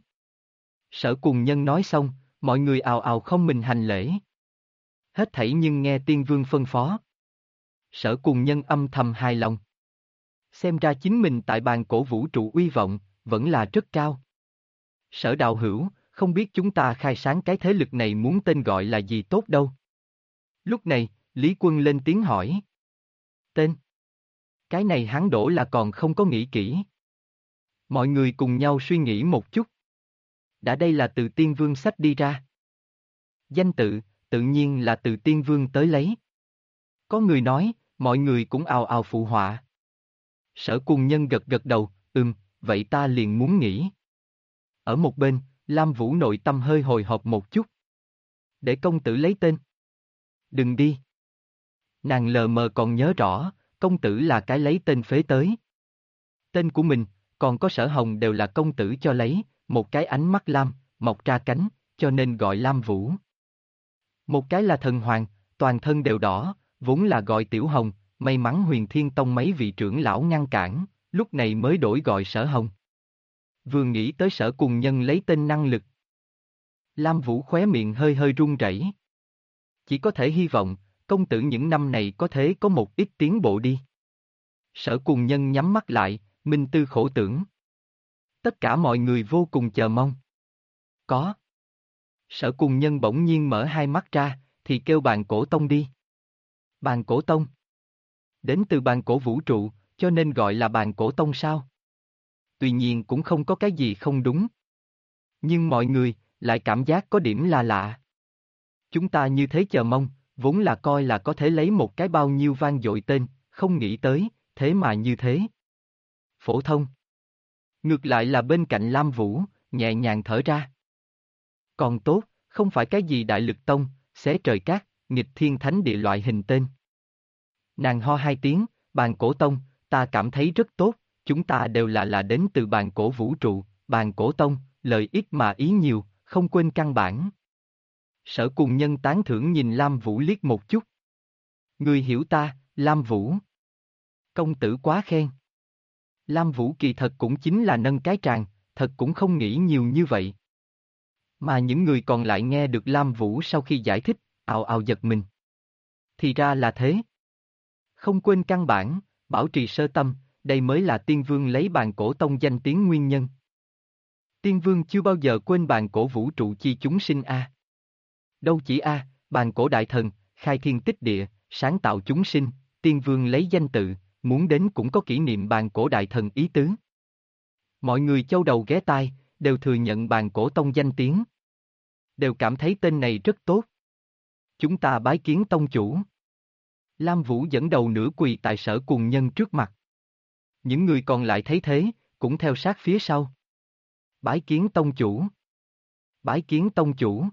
Sở Cùng Nhân nói xong, mọi người ào ào không mình hành lễ. Hết thảy nhưng nghe Tiên Vương phân phó. Sở Cùng Nhân âm thầm hài lòng. Xem ra chính mình tại bàn cổ vũ trụ uy vọng, vẫn là rất cao. Sở Đạo Hữu, không biết chúng ta khai sáng cái thế lực này muốn tên gọi là gì tốt đâu. Lúc này, Lý Quân lên tiếng hỏi. Tên? Cái này hắn đổ là còn không có nghĩ kỹ. Mọi người cùng nhau suy nghĩ một chút. Đã đây là từ Tiên Vương sách đi ra. Danh tự, tự nhiên là từ Tiên Vương tới lấy. Có người nói, mọi người cũng ào ào phụ họa. Sở Cùng Nhân gật gật đầu, vậy ta liền muốn nghĩ. Ở một bên, Lam Vũ nội tâm hơi hồi hộp một chút. Để công tử lấy tên. Đừng đi. Nàng lờ mờ còn nhớ rõ, công tử là cái lấy tên phế tới. Tên của mình, còn có Sở Hồng đều là công tử cho lấy, một cái ánh mắt lam, mọc ra cánh, cho nên gọi Lam Vũ. Một cái là thần hoàng, toàn thân đều đỏ, vốn là gọi Tiểu Hồng, may mắn Huyền Thiên Tông mấy vị trưởng lão ngăn cản, lúc này mới đổi gọi Sở Hồng. Vừa nghĩ tới Sở Cùng Nhân lấy tên năng lực, Lam Vũ khóe miệng hơi hơi run rẩy. Chỉ có thể hy vọng, công tử những năm này có thể có một ít tiến bộ đi. Sở Cùng Nhân nhắm mắt lại, minh tư khổ tưởng. Tất cả mọi người vô cùng chờ mong. Có. Sở Cùng Nhân bỗng nhiên mở hai mắt ra, thì kêu Bàn Cổ Tông đi. Bàn Cổ Tông. Đến từ Bàn Cổ Vũ Trụ, cho nên gọi là Bàn Cổ Tông sao? Tuy nhiên cũng không có cái gì không đúng. Nhưng mọi người, lại cảm giác có điểm là lạ. Chúng ta như thế chờ mong, vốn là coi là có thể lấy một cái bao nhiêu vang dội tên, không nghĩ tới, thế mà như thế. Phổ thông. Ngược lại là bên cạnh Lam Vũ, nhẹ nhàng thở ra. Còn tốt, không phải cái gì đại lực tông, xé trời cát, nghịch thiên thánh địa loại hình tên. Nàng ho hai tiếng, Bàn Cổ Tông, ta cảm thấy rất tốt, chúng ta đều là đến từ Bàn Cổ Vũ Trụ, Bàn Cổ Tông, lời ít mà ý nhiều, không quên căn bản. Sở Cùng Nhân tán thưởng nhìn Lam Vũ liếc một chút. Người hiểu ta, Lam Vũ. Công tử quá khen. Lam Vũ kỳ thật cũng chính là nâng cái tràng, thật cũng không nghĩ nhiều như vậy. Mà những người còn lại nghe được Lam Vũ sau khi giải thích, ào ào giật mình. Thì ra là thế. Không quên căn bản, bảo trì sơ tâm, đây mới là Tiên Vương lấy Bàn Cổ Tông danh tiếng nguyên nhân. Tiên Vương chưa bao giờ quên Bàn Cổ Vũ Trụ chi chúng sinh a. Đâu chỉ a, Bàn Cổ Đại Thần, khai thiên tích địa, sáng tạo chúng sinh, Tiên Vương lấy danh tự, muốn đến cũng có kỷ niệm Bàn Cổ Đại Thần ý tứ. Mọi người châu đầu ghé tai, đều thừa nhận Bàn Cổ Tông danh tiếng. Đều cảm thấy tên này rất tốt. Chúng ta bái kiến tông chủ. Lam Vũ dẫn đầu nửa quỳ tại Sở Cùng Nhân trước mặt. Những người còn lại thấy thế, cũng theo sát phía sau. Bái kiến tông chủ. Bái kiến tông chủ.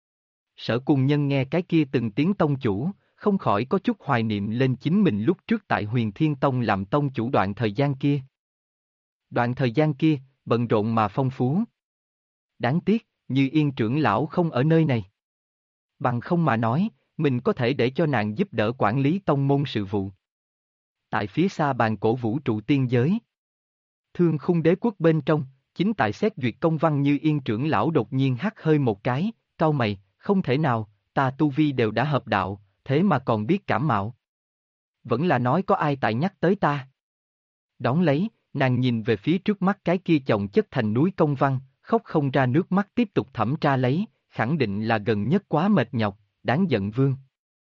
Sở Cùng Nhân nghe cái kia từng tiếng tông chủ, không khỏi có chút hoài niệm lên chính mình lúc trước tại Huyền Thiên Tông làm tông chủ đoạn thời gian kia. Đoạn thời gian kia, bận rộn mà phong phú. Đáng tiếc, Như Yên trưởng lão không ở nơi này. Bằng không mà nói, mình có thể để cho nàng giúp đỡ quản lý tông môn sự vụ. Tại phía xa Bàn Cổ Vũ Trụ tiên giới. Thương Khung Đế Quốc bên trong, chính tại xét duyệt công văn Như Yên trưởng lão đột nhiên hắt hơi một cái, cau mày, không thể nào, ta tu vi đều đã hợp đạo, thế mà còn biết cảm mạo. Vẫn là nói có ai tại nhắc tới ta. Đón lấy, nàng nhìn về phía trước mắt cái kia chồng chất thành núi công văn, khóc không ra nước mắt tiếp tục thẩm tra lấy, khẳng định là gần nhất quá mệt nhọc, đáng giận Vương.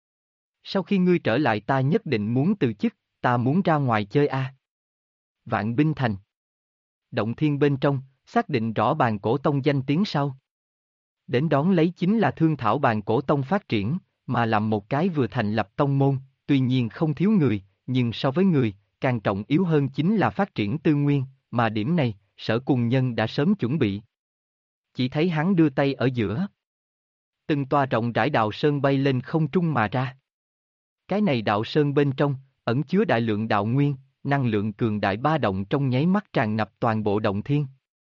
Sau khi ngươi trở lại ta nhất định muốn từ chức, ta muốn ra ngoài chơi a. Vạn Binh Thành. Động Thiên bên trong, xác định rõ Bàn Cổ Tông danh tiếng sau. Đến đón lấy chính là thương thảo Bàn Cổ Tông phát triển, mà làm một cái vừa thành lập tông môn, tuy nhiên không thiếu người, nhưng so với người, càng trọng yếu hơn chính là phát triển tư nguyên, mà điểm này, Sở Cùng Nhân đã sớm chuẩn bị. Chỉ thấy hắn đưa tay ở giữa. Từng tòa rộng rãi đạo sơn bay lên không trung mà ra. Cái này đạo sơn bên trong, ẩn chứa đại lượng đạo nguyên, năng lượng cường đại ba động trong nháy mắt tràn ngập toàn bộ động thiên.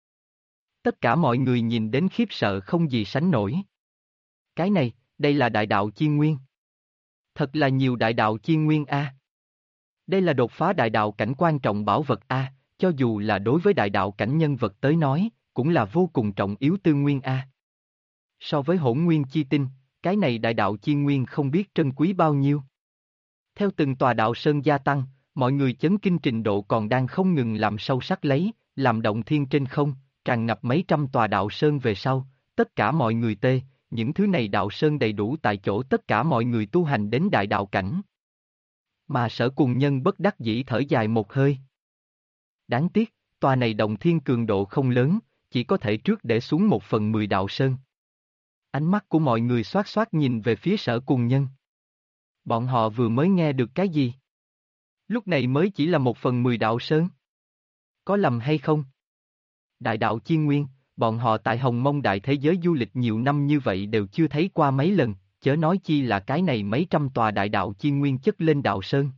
Tất cả mọi người nhìn đến khiếp sợ không gì sánh nổi. Cái này, đây là đại đạo chi nguyên. Thật là nhiều đại đạo chi nguyên a. Đây là đột phá đại đạo cảnh quan trọng bảo vật a, cho dù là đối với đại đạo cảnh nhân vật tới nói, cũng là vô cùng trọng yếu tư nguyên a. So với hỗn nguyên chi tinh, cái này đại đạo chi nguyên không biết trân quý bao nhiêu. Theo từng tòa đạo sơn gia tăng, mọi người chấn kinh trình độ còn đang không ngừng làm sâu sắc lấy, làm động thiên trên không, tràn ngập mấy trăm tòa đạo sơn về sau, tất cả mọi người những thứ này đạo sơn đầy đủ tại chỗ tất cả mọi người tu hành đến đại đạo cảnh. Mà Sở Cùng Nhân bất đắc dĩ thở dài một hơi. Đáng tiếc, tòa này động thiên cường độ không lớn, chỉ có thể trước để xuống 1/10 đạo sơn. Ánh mắt của mọi người xoát xoát nhìn về phía Sở Cùng Nhân. Bọn họ vừa mới nghe được cái gì? Lúc này mới chỉ là 1/10 đạo sơn. Có lầm hay không? Đại đạo chi nguyên, bọn họ tại Hồng Mông đại thế giới du lịch nhiều năm như vậy đều chưa thấy qua mấy lần, chớ nói chi là cái này mấy trăm tòa đại đạo chi nguyên chất lên đạo sơn.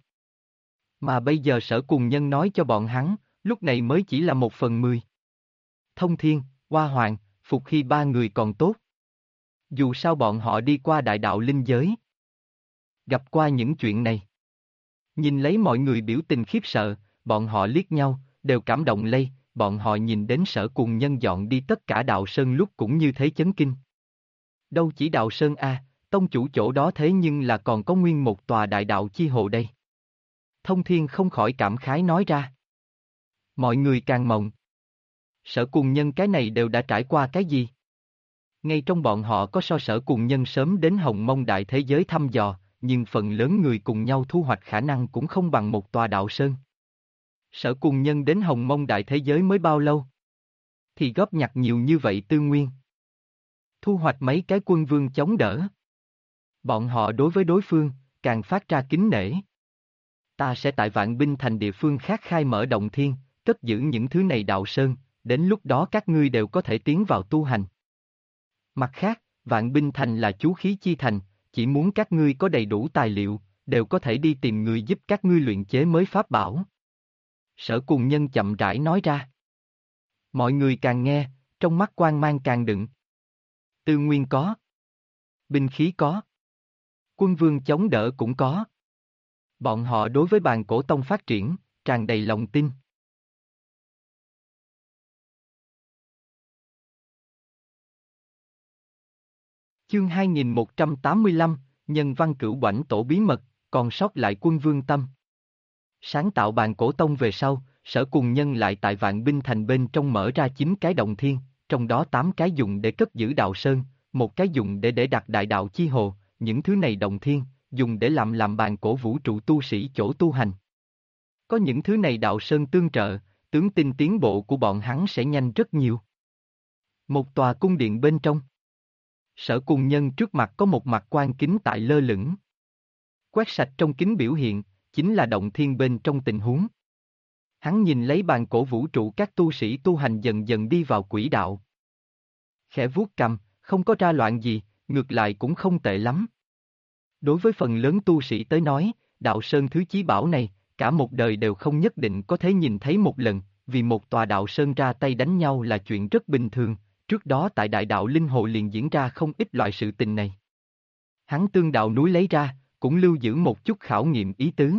Mà bây giờ Sở Cùng Nhân nói cho bọn hắn, lúc này mới chỉ là 1/10. Thông Thiên, Hoa Hoàng, Phục Hy ba người còn tốt. Dù sao bọn họ đi qua đại đạo linh giới. gặp qua những chuyện này. Nhìn lấy mọi người biểu tình khiếp sợ, bọn họ liếc nhau, đều cảm động lây, bọn họ nhìn đến Sở Cùng Nhân dọn đi tất cả Đạo Sơn lúc cũng như thế chấn kinh. Đâu chỉ Đạo Sơn a, tông chủ chỗ đó thế nhưng là còn có nguyên một tòa đại đạo chi hồ đây. Thông Thiên không khỏi cảm khái nói ra. Mọi người càng mộng. Sở Cùng Nhân cái này đều đã trải qua cái gì? Ngay trong bọn họ có so Sở Cùng Nhân sớm đến Hồng Mông đại thế giới thăm dò, nhưng phần lớn người cùng nhau thu hoạch khả năng cũng không bằng một tòa Đạo Sơn. Sở Cùng Nhân đến Hồng Mông đại thế giới mới bao lâu? Thì góp nhặt nhiều như vậy tư nguyên. Thu hoạch mấy cái quân vương chống đỡ. Bọn họ đối với đối phương, càng phát ra kính nể. Ta sẽ tại Vạn Binh Thành địa phương khác khai mở động thiên, cất giữ những thứ này Đạo Sơn, đến lúc đó các ngươi đều có thể tiến vào tu hành. Mặt khác, Vạn Binh Thành là chú khí chi thành, chỉ muốn các ngươi có đầy đủ tài liệu, đều có thể đi tìm người giúp các ngươi luyện chế mới pháp bảo. Sở Cùng Nhân chậm rãi nói ra. Mọi người càng nghe, trong mắt quang mang càng đựng. Tư nguyên có. Binh khí có. Quân vương chống đỡ cũng có. Bọn họ đối với bàn cổ tông phát triển, tràn đầy lòng tin. Chương 2185, Nhân văn cửu Boảnh tổ bí mật, còn sót lại quân vương tâm. Sáng tạo bàn cổ tông về sau, Sở Cùng Nhân lại tại Vạn Binh Thành bên trong mở ra 9 cái động thiên, trong đó 8 cái dùng để cất giữ Đạo Sơn, một cái dùng để đặt đại đạo chi hồ, những thứ này động thiên, dùng để làm bàn cổ vũ trụ tu sĩ chỗ tu hành. Có những thứ này Đạo Sơn tương trợ, tướng tin tiến bộ của bọn hắn sẽ nhanh rất nhiều. Một tòa cung điện bên trong. Sở Cùng Nhân trước mặt có một mặt quan kính tại lơ lửng. Quét sạch trong kính biểu hiện, chính là động thiên bên trong tình huống. Hắn nhìn lấy bàn cổ vũ trụ các tu sĩ tu hành dần dần đi vào quỹ đạo. Khẽ vuốt cằm, không có ra loạn gì, ngược lại cũng không tệ lắm. Đối với phần lớn tu sĩ tới nói, Đạo Sơn thứ chí bảo này, cả một đời đều không nhất định có thể nhìn thấy một lần, vì một tòa Đạo Sơn ra tay đánh nhau là chuyện rất bình thường, trước đó tại Đại Đạo Linh Hồ liền diễn ra không ít loại sự tình này. Hắn tương đạo núi lấy ra, cũng lưu giữ một chút khảo nghiệm ý tứ.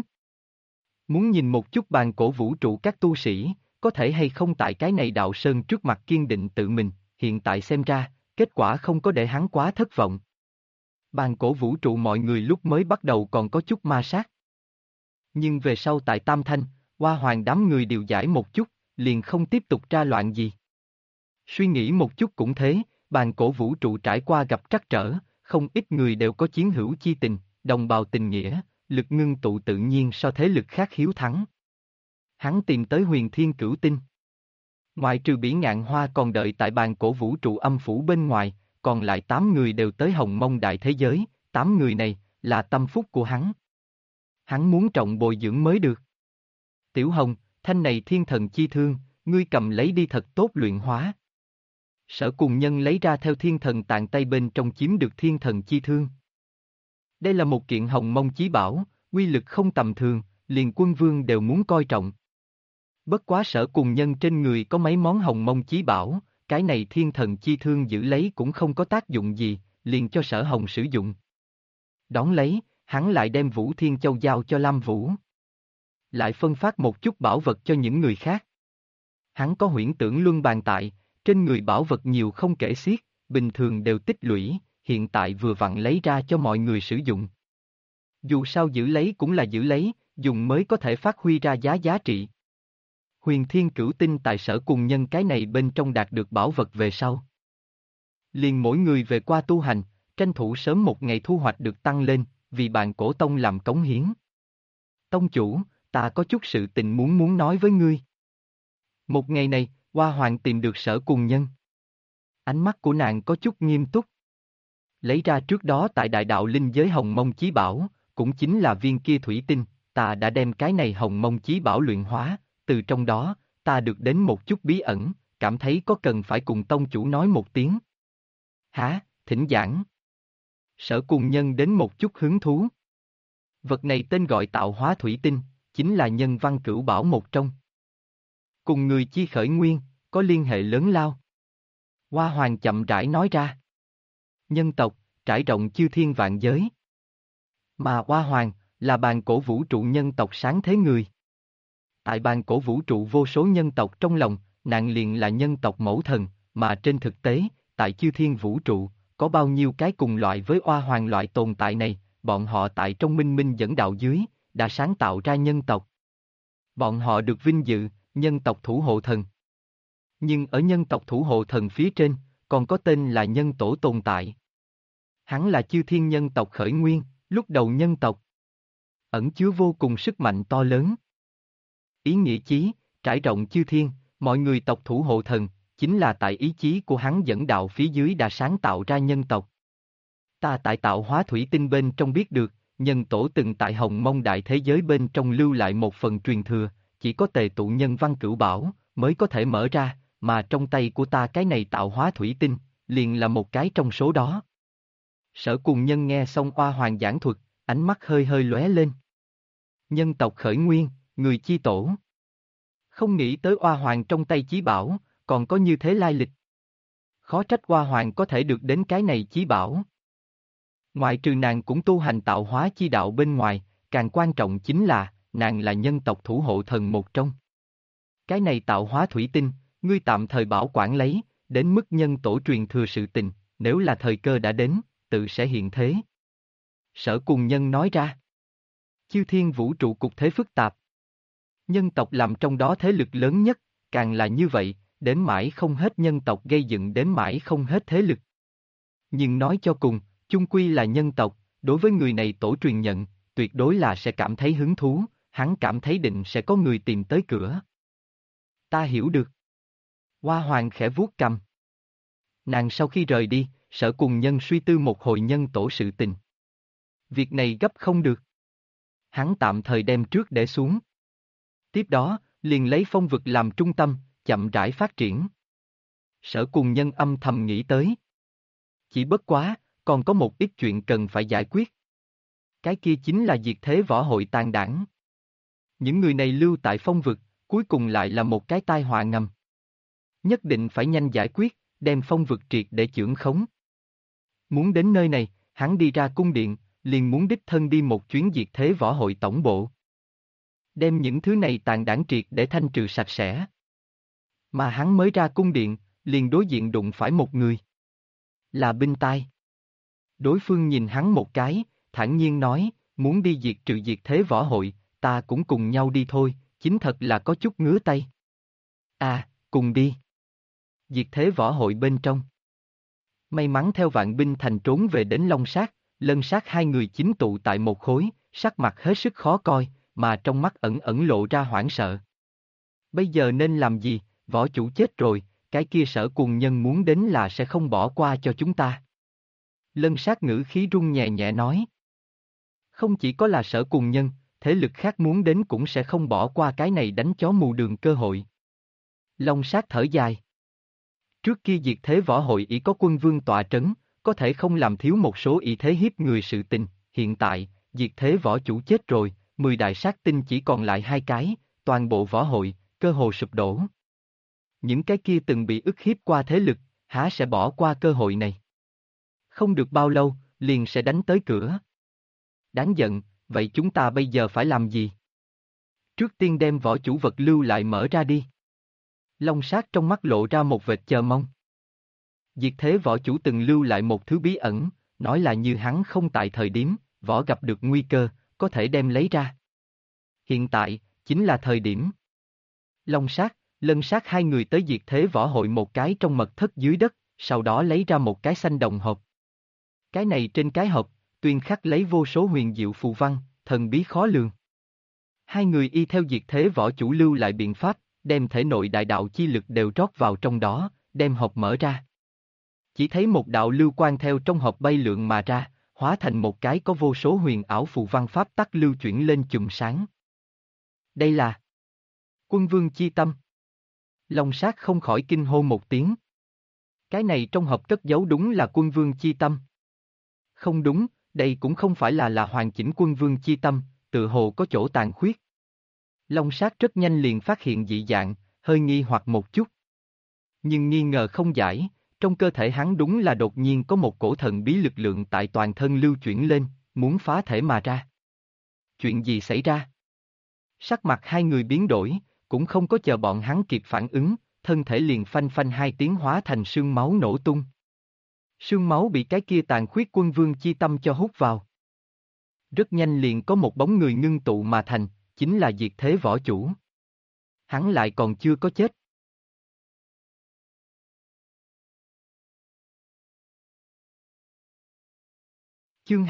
Muốn nhìn một chút bàn cổ vũ trụ các tu sĩ, có thể hay không tại cái này Đạo Sơn trước mặt kiên định tự mình, hiện tại xem ra, kết quả không có để hắn quá thất vọng. Bàn cổ vũ trụ mọi người lúc mới bắt đầu còn có chút ma sát. Nhưng về sau tại Tam Thanh, Hoa Hoàng đám người điều giải một chút, liền không tiếp tục ra loạn gì. Suy nghĩ một chút cũng thế, bàn cổ vũ trụ trải qua gặp trắc trở, không ít người đều có chiến hữu chi tình, đồng bào tình nghĩa, lực ngưng tụ tự nhiên so thế lực khác hiếu thắng. Hắn tìm tới Huyền Thiên Cửu Tinh. Ngoại trừ Bỉ Ngạn Hoa còn đợi tại bàn cổ vũ trụ âm phủ bên ngoài, còn lại 8 người đều tới Hồng Mông đại thế giới, 8 người này là tâm phúc của hắn. Hắn muốn trọng bồi dưỡng mới được. Tiểu Hồng, thanh này thiên thần chi thương, ngươi cầm lấy đi thật tốt luyện hóa. Sở Cùng Nhân lấy ra theo thiên thần tàn tay bên trong chiếm được thiên thần chi thương. Đây là một kiện Hồng Mông chí bảo, uy lực không tầm thường, liền quân vương đều muốn coi trọng. Bất quá Sở Cùng Nhân trên người có mấy món Hồng Mông chí bảo, cái này thiên thần chi thương giữ lấy cũng không có tác dụng gì, liền cho Sở Hồng sử dụng. Đón lấy, hắn lại đem Vũ Thiên Châu giao cho Lam Vũ. Lại phân phát một chút bảo vật cho những người khác. Hắn có huyễn tưởng luân bàn tại, trên người bảo vật nhiều không kể xiết, bình thường đều tích lũy, hiện tại vừa vặn lấy ra cho mọi người sử dụng. Dù sao giữ lấy cũng là giữ lấy, dùng mới có thể phát huy ra giá trị. Huyền Thiên Cửu Tinh tại Sở Cùng Nhân cái này bên trong đạt được bảo vật về sau. Liền mỗi người về qua tu hành, tranh thủ sớm một ngày thu hoạch được tăng lên, vì bàn cổ tông làm cống hiến. Tông chủ, ta có chút sự tình muốn nói với ngươi. Một ngày này, Hoa Hoàng tìm được Sở Cùng Nhân. Ánh mắt của nàng có chút nghiêm túc. Lấy ra trước đó tại đại đạo linh giới Hồng Mông chí bảo, cũng chính là viên kia thủy tinh, ta đã đem cái này Hồng Mông chí bảo luyện hóa, từ trong đó, ta được đến một chút bí ẩn, cảm thấy có cần phải cùng tông chủ nói một tiếng. Hả, thỉnh giảng. Sở Cùng Nhân đến một chút hứng thú. Vật này tên gọi tạo hóa thủy tinh, chính là nhân văn cửu bảo một trong. Cùng người chi khởi nguyên, có liên hệ lớn lao. Hoa Hoàng chậm rãi nói ra. Nhân tộc, trải rộng chư thiên vạn giới. Mà Oa Hoàng, là bàn cổ vũ trụ nhân tộc sáng thế người. Tại bàn cổ vũ trụ vô số nhân tộc trong lòng, nàng liền là nhân tộc mẫu thần, mà trên thực tế, tại chư thiên vũ trụ, có bao nhiêu cái cùng loại với Oa Hoàng loại tồn tại này, bọn họ tại trong minh minh dẫn đạo dưới, đã sáng tạo ra nhân tộc. Bọn họ được vinh dự, nhân tộc thủ hộ thần. Nhưng ở nhân tộc thủ hộ thần phía trên, còn có tên là nhân tổ tồn tại. Hắn là chư thiên nhân tộc khởi nguyên, lúc đầu nhân tộc. Ẩn chứa vô cùng sức mạnh to lớn. Ý nghĩa chí, trải rộng chư thiên, mọi người tộc thủ hộ thần, chính là tại ý chí của hắn dẫn đạo phía dưới đã sáng tạo ra nhân tộc. Ta tại tạo hóa thủy tinh bên trong biết được, nhân tổ từng tại Hồng Mông đại thế giới bên trong lưu lại một phần truyền thừa, chỉ có tề tụ nhân văn cửu bảo, mới có thể mở ra, mà trong tay của ta cái này tạo hóa thủy tinh, liền là một cái trong số đó. Sở Cùng Nhân nghe xong Oa Hoàng giảng thuật, ánh mắt hơi hơi lóe lên. Nhân tộc khởi nguyên, người chi tổ. Không nghĩ tới Oa Hoàng trong tay chí bảo, còn có như thế lai lịch. Khó trách Oa Hoàng có thể được đến cái này chí bảo. Ngoại trừ nàng cũng tu hành tạo hóa chi đạo bên ngoài, càng quan trọng chính là, nàng là nhân tộc thủ hộ thần một trong. Cái này tạo hóa thủy tinh, ngươi tạm thời bảo quản lấy, đến mức nhân tổ truyền thừa sự tình, nếu là thời cơ đã đến, tự sẽ hiện thế. Sở Cùng Nhân nói ra. Chư thiên vũ trụ cục thế phức tạp. Nhân tộc làm trong đó thế lực lớn nhất, càng là như vậy, đến mãi không hết nhân tộc gây dựng đến mãi không hết thế lực. Nhưng nói cho cùng, chung quy là nhân tộc, đối với người này tổ truyền nhận, tuyệt đối là sẽ cảm thấy hứng thú, hắn cảm thấy định sẽ có người tìm tới cửa. Ta hiểu được. Hoa Hoàng khẽ vuốt cằm. Nàng sau khi rời đi, Sở Cùng Nhân suy tư một hồi nhân tổ sự tình. Việc này gấp không được. Hắn tạm thời đem trước để xuống. Tiếp đó, liền lấy phong vực làm trung tâm, chậm rãi phát triển. Sở Cùng Nhân âm thầm nghĩ tới. Chỉ bất quá, còn có một ít chuyện cần phải giải quyết. Cái kia chính là diệt thế võ hội tàn đảng. Những người này lưu tại phong vực, cuối cùng lại là một cái tai họa ngầm. Nhất định phải nhanh giải quyết, đem phong vực triệt để chưởng khống. Muốn đến nơi này, hắn đi ra cung điện, liền muốn đích thân đi một chuyến diệt thế võ hội tổng bộ. Đem những thứ này tàn đảng triệt để thanh trừ sạch sẽ. Mà hắn mới ra cung điện, liền đối diện đụng phải một người. Là Binh Tai. Đối phương nhìn hắn một cái, thản nhiên nói, muốn đi diệt trừ diệt thế võ hội, ta cũng cùng nhau đi thôi, chính thật là có chút ngứa tay. À, cùng đi. Diệt thế võ hội bên trong. May mắn theo Vạn Binh Thành trốn về đến Long Sát, Lân Sát hai người chính tụ tại một khối, sắc mặt hết sức khó coi, mà trong mắt ẩn ẩn lộ ra hoảng sợ. Bây giờ nên làm gì, võ chủ chết rồi, cái kia Sở Cùng Nhân muốn đến là sẽ không bỏ qua cho chúng ta. Lân Sát ngữ khí run nhẹ nhẹ nói. Không chỉ có là Sở Cùng Nhân, thế lực khác muốn đến cũng sẽ không bỏ qua cái này đánh chó mù đường cơ hội. Long Sát thở dài. Trước kia diệt thế võ hội已có quân vương tọa trấn, có thể không làm thiếu một số ý thế hiếp người sự tình, hiện tại, diệt thế võ chủ chết rồi, 10 đại sát tinh chỉ còn lại 2 cái, toàn bộ võ hội, cơ hồ sụp đổ. Những cái kia từng bị ức hiếp qua thế lực, há sẽ bỏ qua cơ hội này. Không được bao lâu, liền sẽ đánh tới cửa. Đáng giận, vậy chúng ta bây giờ phải làm gì? Trước tiên đem võ chủ vật lưu lại mở ra đi. Long Sát trong mắt lộ ra một vệt chờ mong. Diệt thế võ chủ từng lưu lại một thứ bí ẩn, nói là như hắn không tại thời điểm, võ gặp được nguy cơ, có thể đem lấy ra. Hiện tại, chính là thời điểm. Long Sát, Lân Sát hai người tới diệt thế võ hội một cái trong mật thất dưới đất, sau đó lấy ra một cái xanh đồng hộp. Cái này trên cái hộp, tuyên khắc lấy vô số huyền diệu phù văn, thần bí khó lường. Hai người y theo diệt thế võ chủ lưu lại biện pháp, đem thể nội đại đạo chi lực đều rót vào trong đó, đem hộp mở ra. Chỉ thấy một đạo lưu quang theo trong hộp bay lượn mà ra, hóa thành một cái có vô số huyền ảo phù văn pháp tắc lưu chuyển lên chùm sáng. Đây là Quân Vương chi tâm. Long Sát không khỏi kinh hô một tiếng. Cái này trong hộp cất giấu đúng là Quân Vương chi tâm. Không đúng, đây cũng không phải là hoàn chỉnh Quân Vương chi tâm, tự hồ có chỗ tàn khuyết. Long Sát rất nhanh liền phát hiện dị dạng, hơi nghi hoặc một chút. Nhưng nghi ngờ không giải, trong cơ thể hắn đúng là đột nhiên có một cổ thần bí lực lượng tại toàn thân lưu chuyển lên, muốn phá thể mà ra. Chuyện gì xảy ra? Sắc mặt hai người biến đổi, cũng không có chờ bọn hắn kịp phản ứng, thân thể liền phanh phanh hai tiếng hóa thành sương máu nổ tung. Sương máu bị cái kia tàn khuyết quân vương chi tâm cho hút vào. Rất nhanh liền có một bóng người ngưng tụ mà thành, chính là Diệt Thế Võ Chủ. Hắn lại còn chưa có chết. Chương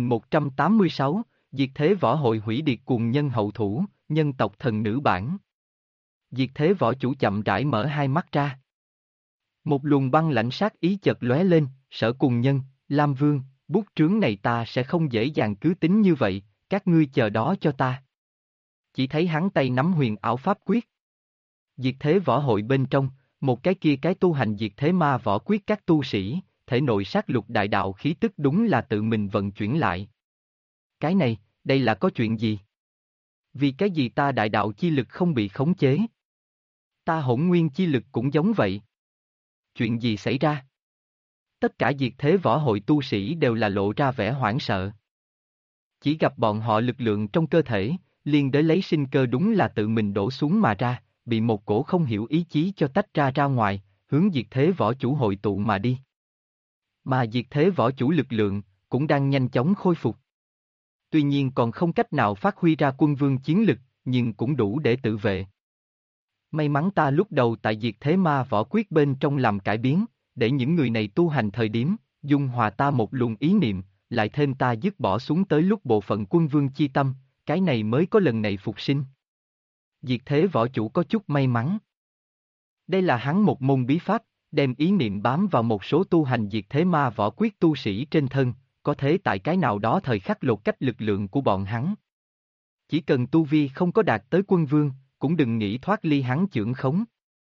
2186, Diệt Thế Võ Hội hủy điệt cuồng nhân hậu thủ, nhân tộc thần nữ bản. Diệt Thế Võ Chủ chậm rãi mở hai mắt ra. Một luồng băng lãnh sát ý chợt lóe lên, Sở Cùng Nhân, Lam Vương, bút trướng này ta sẽ không dễ dàng cứ tính như vậy, các ngươi chờ đó cho ta. Chỉ thấy hắn tay nắm huyền ảo pháp quyết. Diệt Thế Võ Hội bên trong, một cái kia cái tu hành Diệt Thế Ma Võ Quyết các tu sĩ, thể nội sát lục đại đạo khí tức đúng là tự mình vận chuyển lại. Cái này, đây là có chuyện gì? Vì cái gì ta đại đạo chi lực không bị khống chế? Ta hỗn nguyên chi lực cũng giống vậy. Chuyện gì xảy ra? Tất cả Diệt Thế Võ Hội tu sĩ đều là lộ ra vẻ hoảng sợ. Chỉ gặp bọn họ lực lượng trong cơ thể, liền đới lấy sinh cơ đúng là tự mình đổ xuống mà ra, bị một cổ không hiểu ý chí cho tách ra ra ngoài, hướng Diệt Thế Võ Chủ hội tụ mà đi. Mà Diệt Thế Võ Chủ lực lượng, cũng đang nhanh chóng khôi phục. Tuy nhiên còn không cách nào phát huy ra quân vương chiến lực, nhưng cũng đủ để tự vệ. May mắn ta lúc đầu tại Diệt Thế Ma Võ Quyết bên trong làm cải biến, để những người này tu hành thời điểm, dung hòa ta một luồng ý niệm, lại thêm ta dứt bỏ xuống tới lúc bộ phận quân vương chi tâm, cái này mới có lần này phục sinh. Diệt Thế Võ Chủ có chút may mắn. Đây là hắn một môn bí pháp, đem ý niệm bám vào một số tu hành Diệt Thế Ma Võ Quyết tu sĩ trên thân, có thể tại cái nào đó thời khắc lột cách lực lượng của bọn hắn. Chỉ cần tu vi không có đạt tới quân vương, cũng đừng nghĩ thoát ly hắn chưởng khống.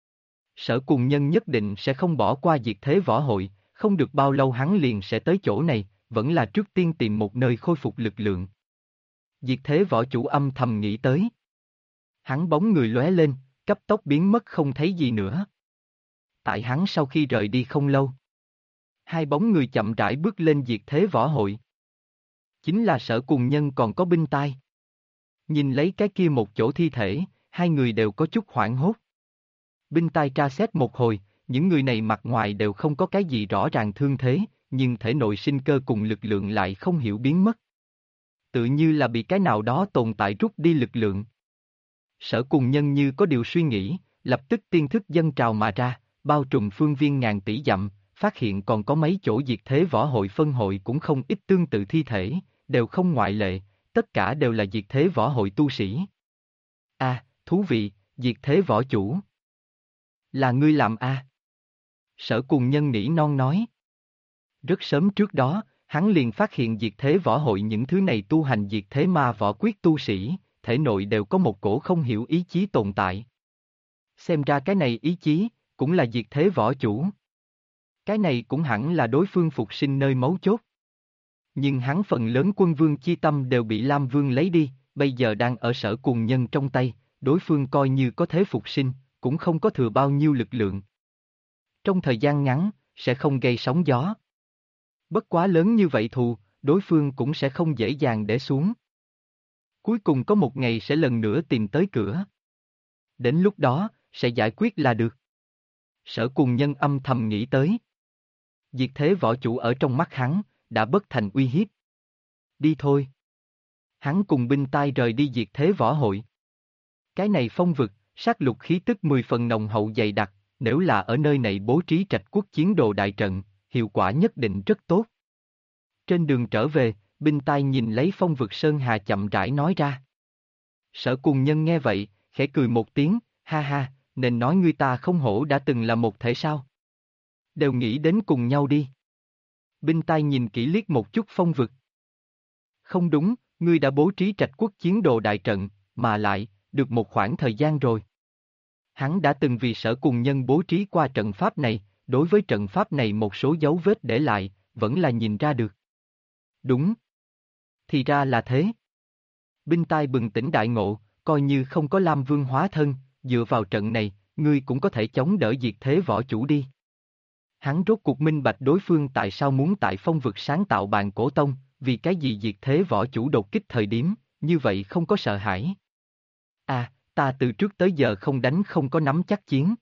Sở Cùng Nhân nhất định sẽ không bỏ qua Diệt Thế Võ Hội, không được bao lâu hắn liền sẽ tới chỗ này, vẫn là trước tiên tìm một nơi khôi phục lực lượng. Diệt Thế Võ Chủ âm thầm nghĩ tới. Hắn bóng người lóe lên, cấp tốc biến mất không thấy gì nữa. Tại hắn sau khi rời đi không lâu, hai bóng người chậm rãi bước lên Diệt Thế Võ Hội. Chính là Sở Cùng Nhân còn có Binh Tai. Nhìn lấy cái kia một chỗ thi thể, hai người đều có chút hoảng hốt. Binh Tai tra xét một hồi, những người này mặt ngoài đều không có cái gì rõ ràng thương thế, nhưng thể nội sinh cơ cùng lực lượng lại không hiểu biến mất. Tự như là bị cái nào đó tồn tại rút đi lực lượng. Sở Cùng Nhân như có điều suy nghĩ, lập tức tiên thức dâng trào mà ra, bao trùm phương viên ngàn tỷ dặm, phát hiện còn có mấy chỗ Diệt Thế Võ Hội phân hội cũng không ít tương tự thi thể, đều không ngoại lệ, tất cả đều là Diệt Thế Võ Hội tu sĩ. Thú vị, Diệt Thế Võ Chủ. Là ngươi làm a? Sở Cùng Nhân nỉ non nói. Rất sớm trước đó, hắn liền phát hiện Diệt Thế Võ Hội những thứ này tu hành Diệt Thế Ma Võ Quyết tu sĩ, thể nội đều có một cổ không hiểu ý chí tồn tại. Xem ra cái này ý chí, cũng là Diệt Thế Võ Chủ. Cái này cũng hẳn là đối phương phục sinh nơi mấu chốt. Nhưng hắn phần lớn quân vương chi tâm đều bị Lam Vương lấy đi, bây giờ đang ở Sở Cùng Nhân trong tay, đối phương coi như có thế phục sinh, cũng không có thừa bao nhiêu lực lượng. Trong thời gian ngắn, sẽ không gây sóng gió. Bất quá lớn như vậy thù, đối phương cũng sẽ không dễ dàng để xuống. Cuối cùng có một ngày sẽ lần nữa tìm tới cửa. Đến lúc đó, sẽ giải quyết là được. Sở Cùng Nhân âm thầm nghĩ tới. Diệt Thế Võ Chủ ở trong mắt hắn, đã bất thành uy hiếp. Đi thôi. Hắn cùng Binh Tai rời đi Diệt Thế Võ Hội. Cái này phong vực, sát lục khí tức 10 phần nồng hậu dày đặc, nếu là ở nơi này bố trí Trạch Quốc chiến đồ đại trận, hiệu quả nhất định rất tốt. Trên đường trở về, Binh Tai nhìn lấy phong vực Sơn Hà chậm rãi nói ra. Sở Cùng Nhân nghe vậy, khẽ cười một tiếng, ha ha, nên nói ngươi ta không hổ đã từng là một thể sao. Đều nghĩ đến cùng nhau đi. Binh Tai nhìn kỹ liếc một chút phong vực. Không đúng, ngươi đã bố trí Trạch Quốc chiến đồ đại trận, mà lại, được một khoảng thời gian rồi. Hắn đã từng vì Sở Cùng Nhân bố trí qua trận pháp này, đối với trận pháp này một số dấu vết để lại, vẫn là nhìn ra được. Đúng. Thì ra là thế. Binh Tai bừng tỉnh đại ngộ, coi như không có Lam Vương hóa thân, dựa vào trận này, ngươi cũng có thể chống đỡ Diệt Thế Võ Chủ đi. Hắn rốt cuộc minh bạch đối phương tại sao muốn tại phong vực sáng tạo bàn cổ tông, vì cái gì diệt thế võ chủ đột kích thời điểm, như vậy không có sợ hãi. Ta từ trước tới giờ không đánh không có nắm chắc chiến.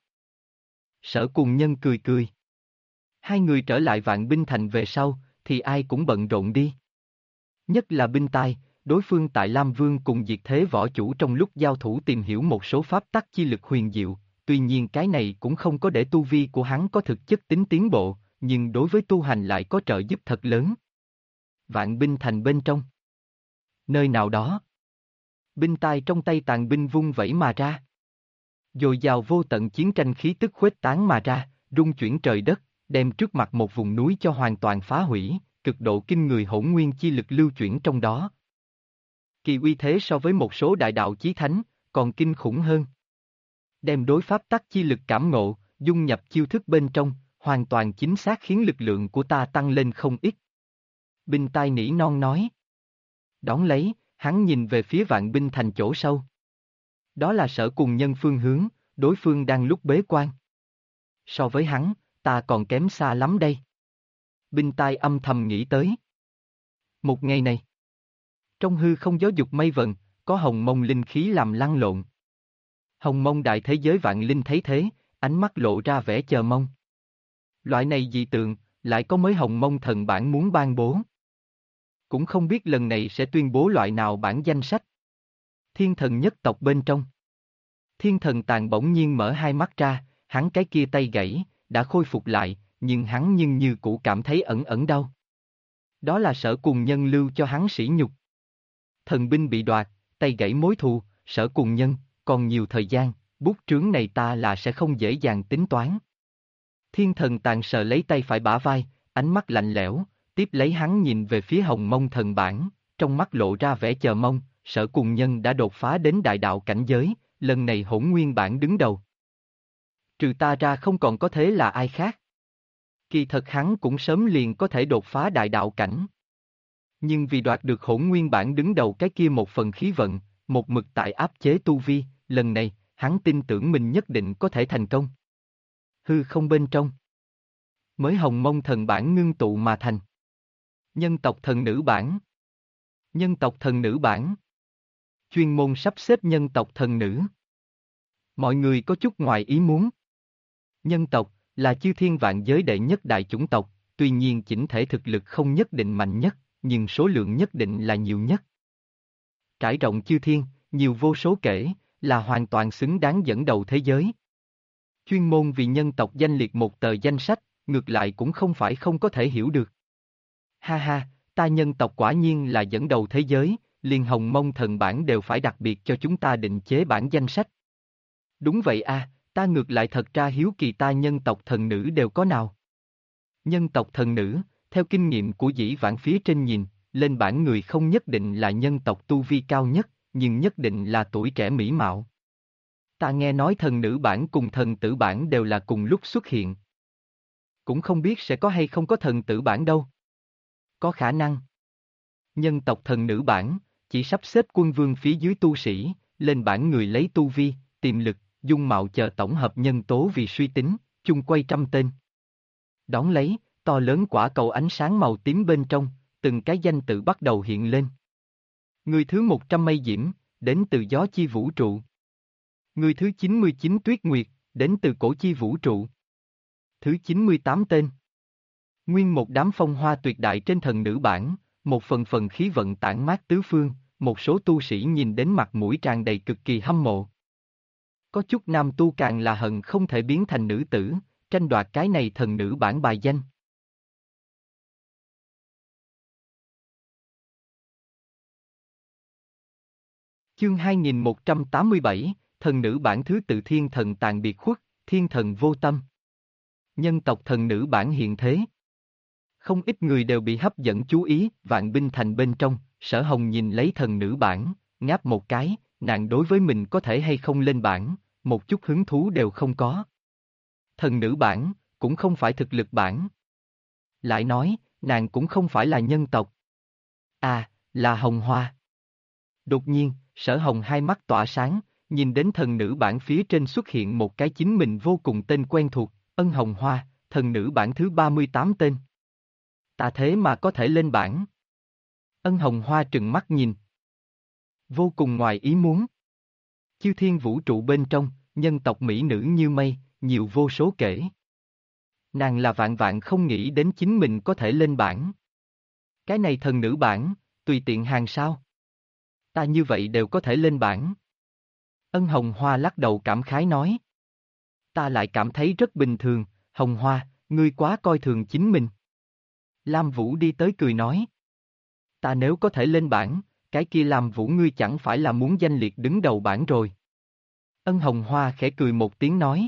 Sở Cùng Nhân cười cười. Hai người trở lại Vạn Binh Thành về sau, thì ai cũng bận rộn đi. Nhất là Binh Tai, đối phương tại Lam Vương cùng diệt thế võ chủ trong lúc giao thủ tìm hiểu một số pháp tắc chi lực huyền diệu, tuy nhiên cái này cũng không có để tu vi của hắn có thực chất tính tiến bộ, nhưng đối với tu hành lại có trợ giúp thật lớn. Vạn Binh Thành bên trong. Nơi nào đó. Binh Tai trong tay tàn binh vung vẩy mà ra. Dồi dào vô tận chiến tranh khí tức khuếch tán mà ra, rung chuyển trời đất, đem trước mặt một vùng núi cho hoàn toàn phá hủy, cực độ kinh người hỗn nguyên chi lực lưu chuyển trong đó. Kỳ uy thế so với một số đại đạo chí thánh, còn kinh khủng hơn. Đem đối pháp tắc chi lực cảm ngộ, dung nhập chiêu thức bên trong, hoàn toàn chính xác khiến lực lượng của ta tăng lên không ít. Binh Tai nỉ non nói. Đón lấy, hắn nhìn về phía Vạn Binh Thành chỗ sâu. Đó là Sở Cùng Nhân phương hướng, đối phương đang lúc bế quan. So với hắn, ta còn kém xa lắm đây. Binh Tai âm thầm nghĩ tới. Một ngày này, trong hư không gió dục mây vần, có hồng mông linh khí làm lăn lộn. Hồng mông đại thế giới vạn linh thấy thế, ánh mắt lộ ra vẻ chờ mong. Loại này dị tượng, lại có mới hồng mông thần bản muốn ban bố. Cũng không biết lần này sẽ tuyên bố loại nào bản danh sách. Thiên thần nhất tộc bên trong. Thiên thần Tàn bỗng nhiên mở hai mắt ra, hắn cái kia tay gãy, đã khôi phục lại, nhưng hắn như cũ cảm thấy ẩn ẩn đau. Đó là Sở Cùng Nhân lưu cho hắn sỉ nhục. Thần binh bị đoạt, tay gãy mối thù, Sở Cùng Nhân, còn nhiều thời gian, bút trướng này ta là sẽ không dễ dàng tính toán. Thiên thần Tàn sờ lấy tay phải bả vai, ánh mắt lạnh lẽo, tiếp lấy hắn nhìn về phía hồng mông thần bản, trong mắt lộ ra vẻ chờ mong, Sở Cùng Nhân đã đột phá đến đại đạo cảnh giới, lần này hỗn nguyên bản đứng đầu. Trừ ta ra không còn có thế là ai khác. Kỳ thật hắn cũng sớm liền có thể đột phá đại đạo cảnh. Nhưng vì đoạt được hỗn nguyên bản đứng đầu cái kia một phần khí vận, một mực tại áp chế tu vi, lần này, hắn tin tưởng mình nhất định có thể thành công. Hư không bên trong. Mới hồng mông thần bản ngưng tụ mà thành. Nhân tộc thần nữ bản. Nhân tộc thần nữ bản. Chuyên môn sắp xếp nhân tộc thần nữ. Mọi người có chút ngoài ý muốn. Nhân tộc là chư thiên vạn giới đệ nhất đại chủng tộc, tuy nhiên chỉnh thể thực lực không nhất định mạnh nhất, nhưng số lượng nhất định là nhiều nhất. Trải rộng chư thiên, nhiều vô số kể, là hoàn toàn xứng đáng dẫn đầu thế giới. Chuyên môn vì nhân tộc danh liệt một tờ danh sách, ngược lại cũng không phải không có thể hiểu được. Ha ha, ta nhân tộc quả nhiên là dẫn đầu thế giới, liền hồng mông thần bản đều phải đặc biệt cho chúng ta định chế bản danh sách. Đúng vậy a, ta ngược lại thật ra hiếu kỳ ta nhân tộc thần nữ đều có nào. Nhân tộc thần nữ, theo kinh nghiệm của dĩ vãng phía trên nhìn, lên bản người không nhất định là nhân tộc tu vi cao nhất, nhưng nhất định là tuổi trẻ mỹ mạo. Ta nghe nói thần nữ bản cùng thần tử bản đều là cùng lúc xuất hiện. Cũng không biết sẽ có hay không có thần tử bản đâu. Có khả năng. Nhân tộc thần nữ bản, chỉ sắp xếp quân vương phía dưới tu sĩ, lên bản người lấy tu vi, tiềm lực, dung mạo chờ tổng hợp nhân tố vì suy tính, chung quay trăm tên. Đón lấy, to lớn quả cầu ánh sáng màu tím bên trong, từng cái danh tự bắt đầu hiện lên. Người thứ 100 mây diễm, đến từ gió chi vũ trụ. Người thứ 99 tuyết nguyệt, đến từ cổ chi vũ trụ. Thứ 98 tên. Nguyên một đám phong hoa tuyệt đại trên thần nữ bản, một phần phần khí vận tản mát tứ phương, một số tu sĩ nhìn đến mặt mũi tràn đầy cực kỳ hâm mộ. Có chút nam tu càng là hận không thể biến thành nữ tử, tranh đoạt cái này thần nữ bản bài danh. Chương 2187, thần nữ bản thứ tự thiên thần tàn biệt khuất, thiên thần vô tâm. Nhân tộc thần nữ bản hiện thế. Không ít người đều bị hấp dẫn chú ý, Vạn Binh Thành bên trong, Sở Hồng nhìn lấy thần nữ bản, ngáp một cái, nàng đối với mình có thể hay không lên bản, một chút hứng thú đều không có. Thần nữ bản, cũng không phải thực lực bản. Lại nói, nàng cũng không phải là nhân tộc. À, là Hồng Hoa. Đột nhiên, Sở Hồng hai mắt tỏa sáng, nhìn đến thần nữ bản phía trên xuất hiện một cái chính mình vô cùng tên quen thuộc, Ân Hồng Hoa, thần nữ bản thứ 38 tên. Ta thế mà có thể lên bản. Ân Hồng Hoa trừng mắt nhìn. Vô cùng ngoài ý muốn. Chư thiên vũ trụ bên trong, nhân tộc mỹ nữ như mây, nhiều vô số kể. Nàng là vạn vạn không nghĩ đến chính mình có thể lên bảng. Cái này thần nữ bảng, tùy tiện hàng sao. Ta như vậy đều có thể lên bảng. Ân Hồng Hoa lắc đầu cảm khái nói. Ta lại cảm thấy rất bình thường, Hồng Hoa, ngươi quá coi thường chính mình. Lam Vũ đi tới cười nói. Ta nếu có thể lên bảng, cái kia Lam Vũ ngươi chẳng phải là muốn danh liệt đứng đầu bảng rồi. Ân Hồng Hoa khẽ cười một tiếng nói.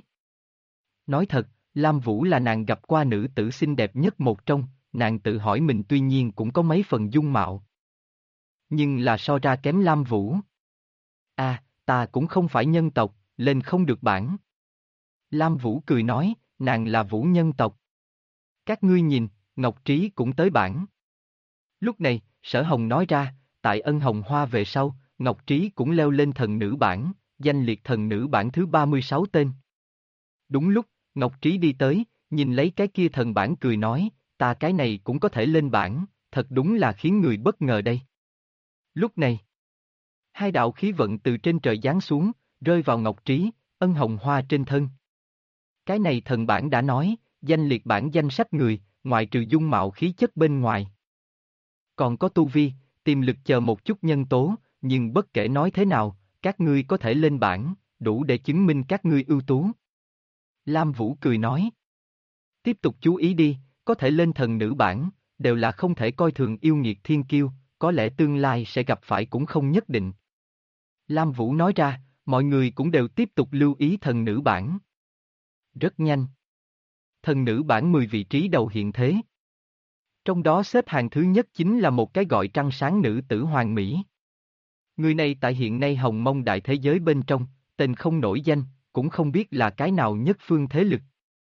Nói thật, Lam Vũ là nàng gặp qua nữ tử xinh đẹp nhất một trong, nàng tự hỏi mình tuy nhiên cũng có mấy phần dung mạo. Nhưng là so ra kém Lam Vũ. À, ta cũng không phải nhân tộc, lên không được bảng. Lam Vũ cười nói, nàng là Vũ nhân tộc. Các ngươi nhìn, Ngọc Trí cũng tới bảng. Lúc này, Sở Hồng nói ra, tại Ân Hồng Hoa về sau, Ngọc Trí cũng leo lên thần nữ bảng, danh liệt thần nữ bảng thứ 36 tên. Đúng lúc, Ngọc Trí đi tới, nhìn lấy cái kia thần bảng cười nói, ta cái này cũng có thể lên bảng, thật đúng là khiến người bất ngờ đây. Lúc này, hai đạo khí vận từ trên trời giáng xuống, rơi vào Ngọc Trí, Ân Hồng Hoa trên thân. Cái này thần bảng đã nói, danh liệt bảng danh sách người, ngoại trừ dung mạo khí chất bên ngoài. Còn có tu vi, tiềm lực chờ một chút nhân tố, nhưng bất kể nói thế nào, các ngươi có thể lên bảng, đủ để chứng minh các ngươi ưu tú. Lam Vũ cười nói. Tiếp tục chú ý đi, có thể lên thần nữ bảng, đều là không thể coi thường yêu nghiệt thiên kiêu, có lẽ tương lai sẽ gặp phải cũng không nhất định. Lam Vũ nói ra, mọi người cũng đều tiếp tục lưu ý thần nữ bảng. Rất nhanh. Thần nữ bảng 10 vị trí đầu hiện thế. Trong đó xếp hàng thứ nhất chính là một cái gọi trăng sáng nữ tử Hoàng Mỹ. Người này tại hiện nay hồng mông đại thế giới bên trong, tên không nổi danh, cũng không biết là cái nào nhất phương thế lực.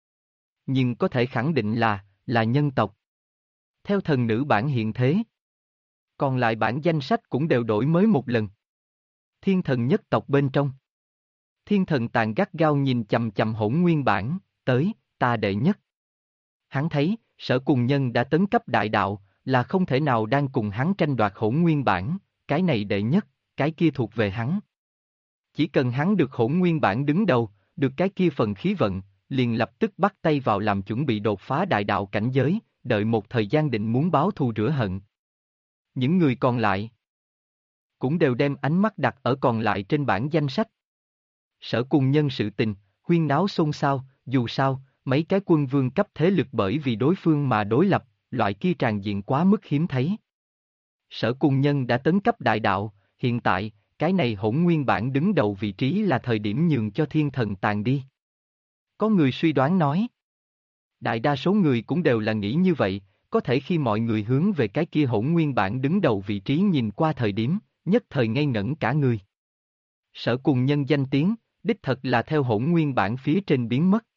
Nhưng có thể khẳng định là nhân tộc. Theo thần nữ bảng hiện thế. Còn lại bảng danh sách cũng đều đổi mới một lần. Thiên thần nhất tộc bên trong. Thiên thần tàn gắt gao nhìn chầm chầm Hỗn Nguyên bảng, tới, ta đệ nhất. Hắn thấy, Sở Cùng Nhân đã tấn cấp đại đạo, là không thể nào đang cùng hắn tranh đoạt Hỗn Nguyên bảng, cái này đệ nhất, cái kia thuộc về hắn. Chỉ cần hắn được Hỗn Nguyên bảng đứng đầu, được cái kia phần khí vận, liền lập tức bắt tay vào làm chuẩn bị đột phá đại đạo cảnh giới, đợi một thời gian định muốn báo thù rửa hận. Những người còn lại cũng đều đem ánh mắt đặt ở còn lại trên bảng danh sách. Sở Cùng Nhân sự tình, huyên náo xôn xao, dù sao, mấy cái quân vương cấp thế lực bởi vì đối phương mà đối lập, loại kia tràn diện quá mức hiếm thấy. Sở Cùng Nhân đã tấn cấp đại đạo, hiện tại, cái này Hỗn Nguyên bảng đứng đầu vị trí là thời điểm nhường cho thiên thần tàn đi. Có người suy đoán nói. Đại đa số người cũng đều là nghĩ như vậy, có thể khi mọi người hướng về cái kia Hỗn Nguyên bảng đứng đầu vị trí nhìn qua thời điểm, nhất thời ngây ngẩn cả người. Sở Cùng Nhân danh tiếng, đích thật là theo Hỗn Nguyên bảng phía trên biến mất.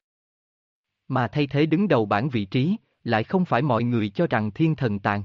Mà thay thế đứng đầu bảng vị trí, lại không phải mọi người cho rằng thiên thần tàn.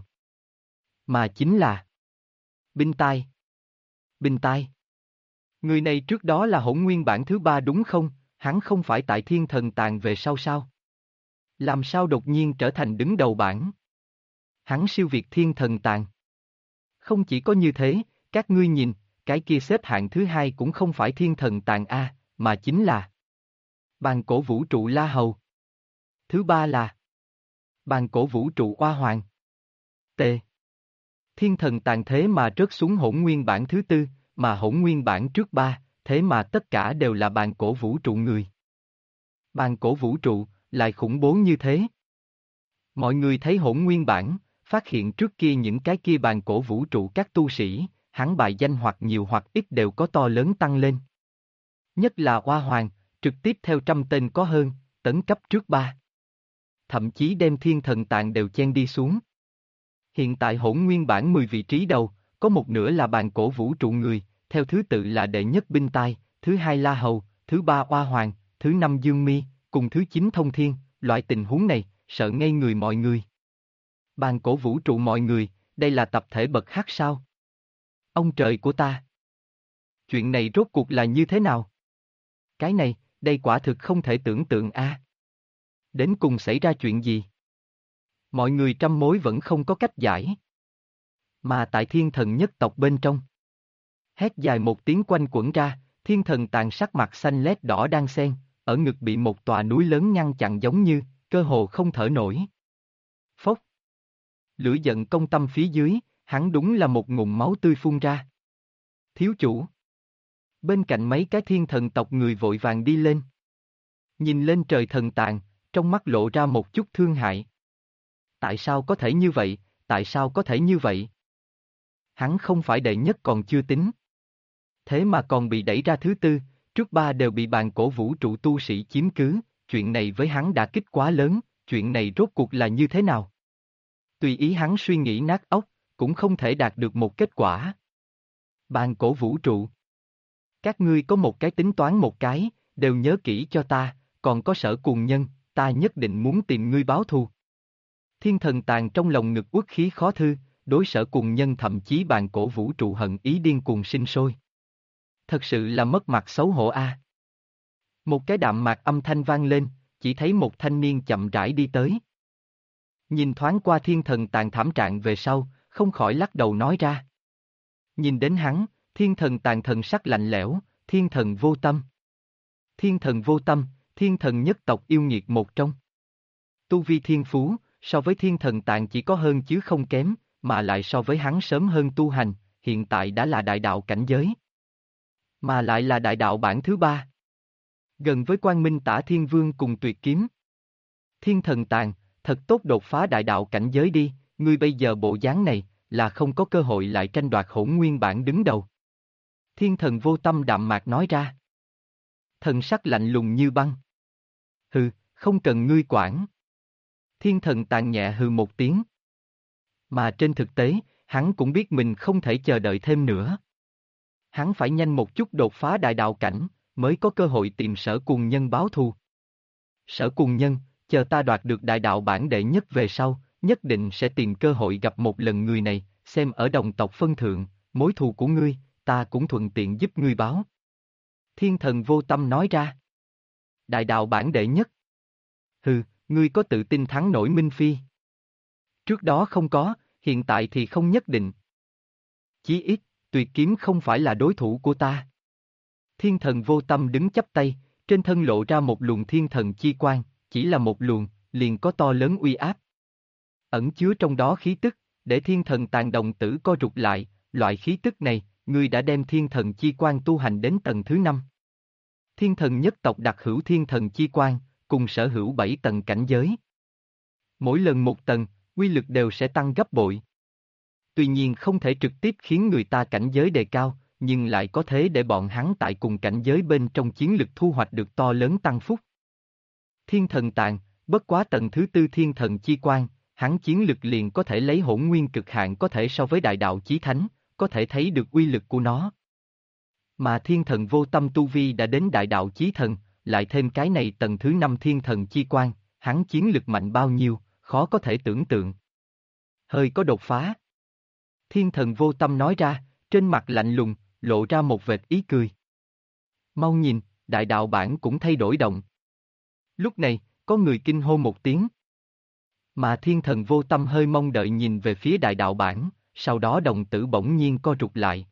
Mà chính là Binh Tai. Binh Tai. Người này trước đó là Hỗn Nguyên bảng thứ 3 đúng không? Hắn không phải tại thiên thần tàn về sau sao? Làm sao đột nhiên trở thành đứng đầu bảng? Hắn siêu việt thiên thần tàn. Không chỉ có như thế, các ngươi nhìn, cái kia xếp hạng thứ 2 cũng không phải thiên thần tàn A, mà chính là Bàn Cổ Vũ Trụ La Hầu. Thứ 3 là Bàn Cổ Vũ Trụ Oa Hoàng. T. Thiên thần tàn thế mà rớt xuống Hỗn Nguyên bảng thứ 4, mà Hỗn Nguyên bảng trước 3, thế mà tất cả đều là Bàn Cổ Vũ Trụ người. Bàn Cổ Vũ Trụ, lại khủng bố như thế. Mọi người thấy Hỗn Nguyên bảng, phát hiện trước kia những cái kia Bàn Cổ Vũ Trụ các tu sĩ, hắn bài danh hoặc nhiều hoặc ít đều có to lớn tăng lên. Nhất là Oa Hoàng, trực tiếp theo 100 tên có hơn, tấn cấp trước 3. Thậm chí đem thiên thần tàn đều chen đi xuống. Hiện tại Hỗn Nguyên bảng 10 vị trí đầu, có một nửa là Bàn Cổ Vũ Trụ người, theo thứ tự là đệ nhất Binh Tai, thứ 2 La Hầu, thứ 3 Oa Hoàng, thứ 5 Dương Mi, cùng thứ 9 Thông Thiên, loại tình huống này, sợ ngây người mọi người. Bàn Cổ Vũ Trụ mọi người, đây là tập thể bậc hát sao? Ông trời của ta! Chuyện này rốt cuộc là như thế nào? Cái này, đây quả thực không thể tưởng tượng a. Đến cùng xảy ra chuyện gì? Mọi người trăm mối vẫn không có cách giải. Mà tại thiên thần nhất tộc bên trong. Hét dài một tiếng quanh quẩn ra, thiên thần tàn sắc mặt xanh lét đỏ đang xen, ở ngực bị một tòa núi lớn ngăn chặn giống như, cơ hồ không thở nổi. Phốc. Lửa giận công tâm phía dưới, hắn đúng là một ngụm máu tươi phun ra. Thiếu chủ. Bên cạnh mấy cái thiên thần tộc người vội vàng đi lên. Nhìn lên trời thần tàn, trong mắt lộ ra một chút thương hại. Tại sao có thể như vậy, tại sao có thể như vậy? Hắn không phải đệ nhất còn chưa tính. Thế mà còn bị đẩy ra thứ tư, trước ba đều bị bàn cổ vũ trụ tu sĩ chiếm cứ, chuyện này với hắn đã kích quá lớn, chuyện này rốt cuộc là như thế nào? Tùy ý hắn suy nghĩ nát óc, cũng không thể đạt được một kết quả. Bàn cổ vũ trụ. Các ngươi có một cái tính toán một cái, đều nhớ kỹ cho ta, còn có Sở Cuồng Nhân, ta nhất định muốn tìm ngươi báo thù. Thiên thần tàn trong lòng ngực uất khí khó thư, đối Sở Cuồng Nhân thậm chí bàn cổ vũ trụ hận ý điên cuồng sinh sôi. Thật sự là mất mặt xấu hổ a. Một cái đạm mạc âm thanh vang lên, chỉ thấy một thanh niên chậm rãi đi tới. Nhìn thoáng qua thiên thần tàn thảm trạng về sau, không khỏi lắc đầu nói ra. Nhìn đến hắn, thiên thần tàn thần sắc lạnh lẽo, thiên thần vô tâm. Thiên thần vô tâm, thiên thần nhất tộc yêu nghiệt một trong. Tu vi thiên phú, so với thiên thần tàn chỉ có hơn chứ không kém, mà lại so với hắn sớm hơn tu hành, hiện tại đã là đại đạo cảnh giới. Mà lại là đại đạo bản thứ ba. Gần với Quang Minh Tả Thiên Vương cùng Tuyệt Kiếm. Thiên thần tàn, thật tốt đột phá đại đạo cảnh giới đi, ngươi bây giờ bộ dáng này, là không có cơ hội lại tranh đoạt Hỗn Nguyên bản đứng đầu. Thiên thần vô tâm đạm mạc nói ra. Thần sắc lạnh lùng như băng. Hừ, không cần ngươi quản. Thiên thần tàn nhẹ hừ một tiếng. Mà trên thực tế, hắn cũng biết mình không thể chờ đợi thêm nữa. Hắn phải nhanh một chút đột phá đại đạo cảnh, mới có cơ hội tìm Sở Cuồng Nhân báo thù. Sở Cuồng Nhân, chờ ta đoạt được đại đạo bản đệ nhất về sau, nhất định sẽ tìm cơ hội gặp một lần người này, xem ở đồng tộc phân thượng, mối thù của ngươi, ta cũng thuận tiện giúp ngươi báo. Thiên thần vô tâm nói ra. Đại đạo bản đệ nhất. Hừ, ngươi có tự tin thắng nổi Minh Phi? Trước đó không có, hiện tại thì không nhất định. Chí ít, Tuyệt Kiếm không phải là đối thủ của ta. Thiên thần vô tâm đứng chắp tay, trên thân lộ ra một luồng thiên thần chi quang, chỉ là một luồng, liền có to lớn uy áp. Ẩn chứa trong đó khí tức, để thiên thần tàn đồng tử co rụt lại, loại khí tức này, ngươi đã đem thiên thần chi quang tu hành đến tầng thứ 5. Thiên thần nhất tộc đặc hữu thiên thần chi quang, cùng sở hữu 7 tầng cảnh giới. Mỗi lần một tầng, uy lực đều sẽ tăng gấp bội. Tuy nhiên không thể trực tiếp khiến người ta cảnh giới đề cao, nhưng lại có thế để bọn hắn tại cùng cảnh giới bên trong chiến lực thu hoạch được to lớn tăng phúc. Thiên thần tàn, bất quá tầng thứ 4 thiên thần chi quang, hắn chiến lực liền có thể lấy hỗn nguyên cực hạn có thể so với đại đạo chí thánh, có thể thấy được uy lực của nó. Mà thiên thần vô tâm tu vi đã đến đại đạo chí thần, lại thêm cái này tầng thứ 5 thiên thần chi quang, hắn chiến lực mạnh bao nhiêu, khó có thể tưởng tượng. Hơi có đột phá. Thiên thần vô tâm nói ra, trên mặt lạnh lùng, lộ ra một vệt ý cười. Mau nhìn, đại đạo bản cũng thay đổi động. Lúc này, có người kinh hô một tiếng. Mà thiên thần vô tâm hơi mong đợi nhìn về phía đại đạo bản, sau đó đồng tử bỗng nhiên co rụt lại.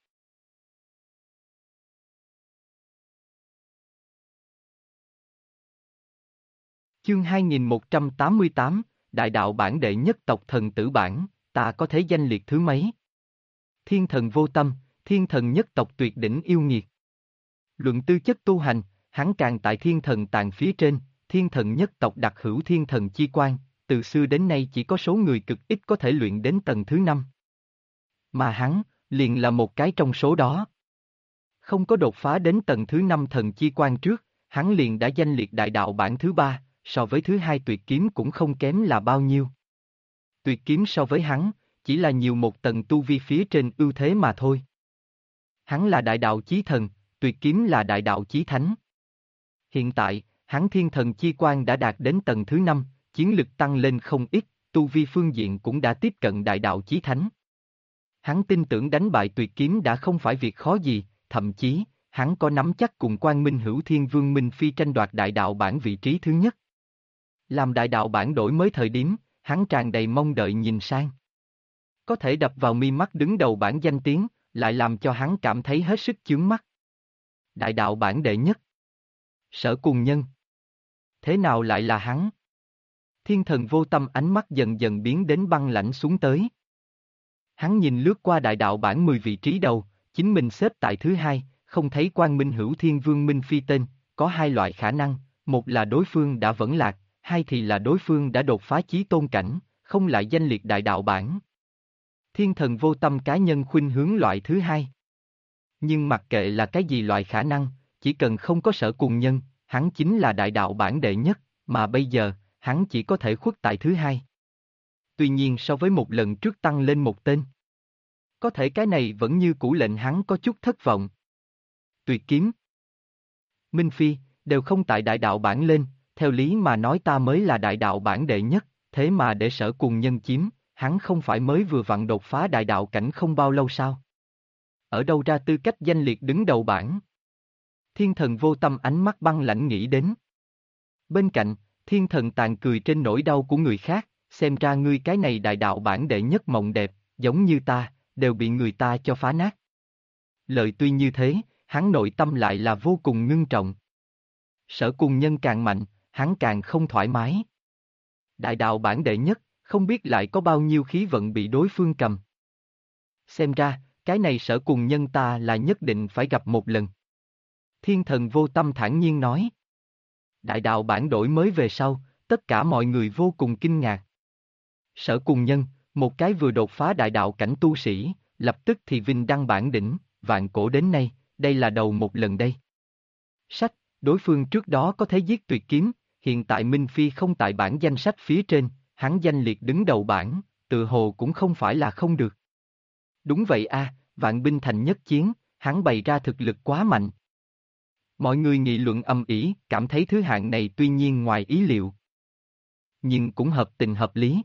Chương 2188, Đại đạo bản đệ nhất tộc thần tử bản, ta có thể danh liệt thứ mấy? Thiên thần vô tâm, thiên thần nhất tộc tuyệt đỉnh yêu nghiệt. Luận tư chất tu hành, hắn càng tại thiên thần tàn phía trên, thiên thần nhất tộc đặc hữu thiên thần chi quan, từ xưa đến nay chỉ có số người cực ít có thể luyện đến tầng thứ 5. Mà hắn, liền là một cái trong số đó. Không có đột phá đến tầng thứ 5 thần chi quan trước, hắn liền đã danh liệt đại đạo bản thứ 3, so với thứ 2 tuyệt kiếm cũng không kém là bao nhiêu. Tuyệt kiếm so với hắn, chỉ là nhiều một tầng tu vi phía trên ưu thế mà thôi. Hắn là đại đạo chí thần, tuyệt kiếm là đại đạo chí thánh. Hiện tại, hắn thiên thần chi quan đã đạt đến tầng thứ 5, chiến lực tăng lên không ít, tu vi phương diện cũng đã tiếp cận đại đạo chí thánh. Hắn tin tưởng đánh bại tuyệt kiếm đã không phải việc khó gì, thậm chí, hắn có nắm chắc cùng Quang Minh Hữu Thiên Vương Minh Phi tranh đoạt đại đạo bản vị trí thứ nhất. Làm đại đạo bản đổi mới thời điểm, hắn tràn đầy mong đợi nhìn sang. Có thể đập vào mi mắt đứng đầu bảng danh tiếng, lại làm cho hắn cảm thấy hết sức chướng mắt. Đại đạo bảng đệ nhất. Sở Cùng Nhân. Thế nào lại là hắn? Thiên Thần Vô Tâm ánh mắt dần dần biến đến băng lãnh xuống tới. Hắn nhìn lướt qua đại đạo bảng 10 vị trí đầu, chính mình xếp tại thứ hai, không thấy Quang Minh Hữu Thiên Vương Minh Phi tên, có hai loại khả năng, một là đối phương đã vẫn lạc, hai thì là đối phương đã đột phá chí tôn cảnh, không lại danh liệt đại đạo bảng. Thiên Thần Vô Tâm cá nhân khuynh hướng loại thứ hai. Nhưng mặc kệ là cái gì loại khả năng, chỉ cần không có Sở Cùng Nhân, hắn chính là đại đạo bảng đệ nhất, mà bây giờ, hắn chỉ có thể khuất tại thứ hai. Tuy nhiên so với một lần trước tăng lên một tên. Có thể cái này vẫn như cũ lệnh hắn có chút thất vọng. Tuyệt kiếm. Minh Phi, đều không tại đại đạo bảng lên, theo lý mà nói ta mới là đại đạo bảng đệ nhất, thế mà để Sở Cùng Nhân chiếm, hắn không phải mới vừa vặn đột phá đại đạo cảnh không bao lâu sao? Ở đâu ra tư cách danh liệt đứng đầu bảng? Thiên Thần Vô Tâm ánh mắt băng lãnh nghĩ đến. Bên cạnh, Thiên Thần Tàn cười trên nỗi đau của người khác, xem ra ngươi cái này đại đạo bảng đệ nhất mộng đẹp, giống như ta, đều bị người ta cho phá nát. Lời tuy như thế, hắn nội tâm lại là vô cùng ngưng trọng. Sở Cùng Nhân càng mạnh, hắn càng không thoải mái. Đại đạo bảng đệ nhất, không biết lại có bao nhiêu khí vận bị đối phương cầm. Xem ra, cái này Sở Cùng Nhân ta là nhất định phải gặp một lần. Thiên Thần Vô Tâm thản nhiên nói. Đại đạo bản đổi mới về sau, tất cả mọi người vô cùng kinh ngạc. Sở Cùng Nhân, một cái vừa đột phá đại đạo cảnh tu sĩ, lập tức thì vinh đăng bản đỉnh, vạn cổ đến nay, đây là đầu một lần đây. Sách, đối phương trước đó có thể giết tuyệt kiếm, hiện tại Minh Phi không tại bảng danh sách phía trên, hắn danh liệt đứng đầu bảng, tự hồ cũng không phải là không được. Đúng vậy a, vạn binh thành nhất chiến, hắn bày ra thực lực quá mạnh. Mọi người nghị luận ầm ĩ, cảm thấy thứ hạng này tuy nhiên ngoài ý liệu. Nhưng cũng hợp tình hợp lý.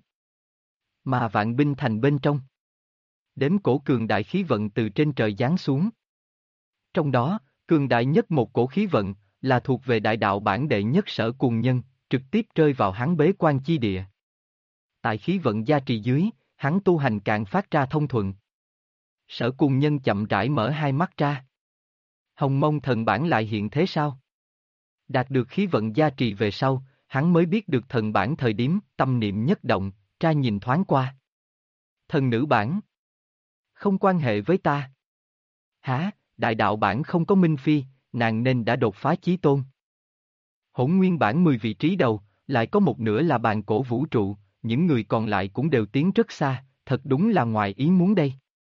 Mà vạn binh thành bên trong. Đếm cổ cường đại khí vận từ trên trời giáng xuống. Trong đó, cường đại nhất một cổ khí vận, là thuộc về đại đạo bản đệ nhất Sở Cùng Nhân, trực tiếp rơi vào hắn bế quan chi địa. Tại khí vận gia trì dưới, hắn tu hành càng phát ra thông thuận. Sở Cùng Nhân chậm rãi mở hai mắt ra. Hồng Mông thần bản lại hiện thế sao? Đạt được khí vận gia trì về sau, hắn mới biết được thần bản thời điểm, tâm niệm nhất động, tra nhìn thoáng qua. Thần nữ bản. Không quan hệ với ta. Hả, đại đạo bản không có Minh Phi, nàng nên đã đột phá chí tôn. Hỗn nguyên bản 10 vị trí đầu, lại có một nửa là bàn cổ vũ trụ, những người còn lại cũng đều tiến rất xa, thật đúng là ngoài ý muốn đây.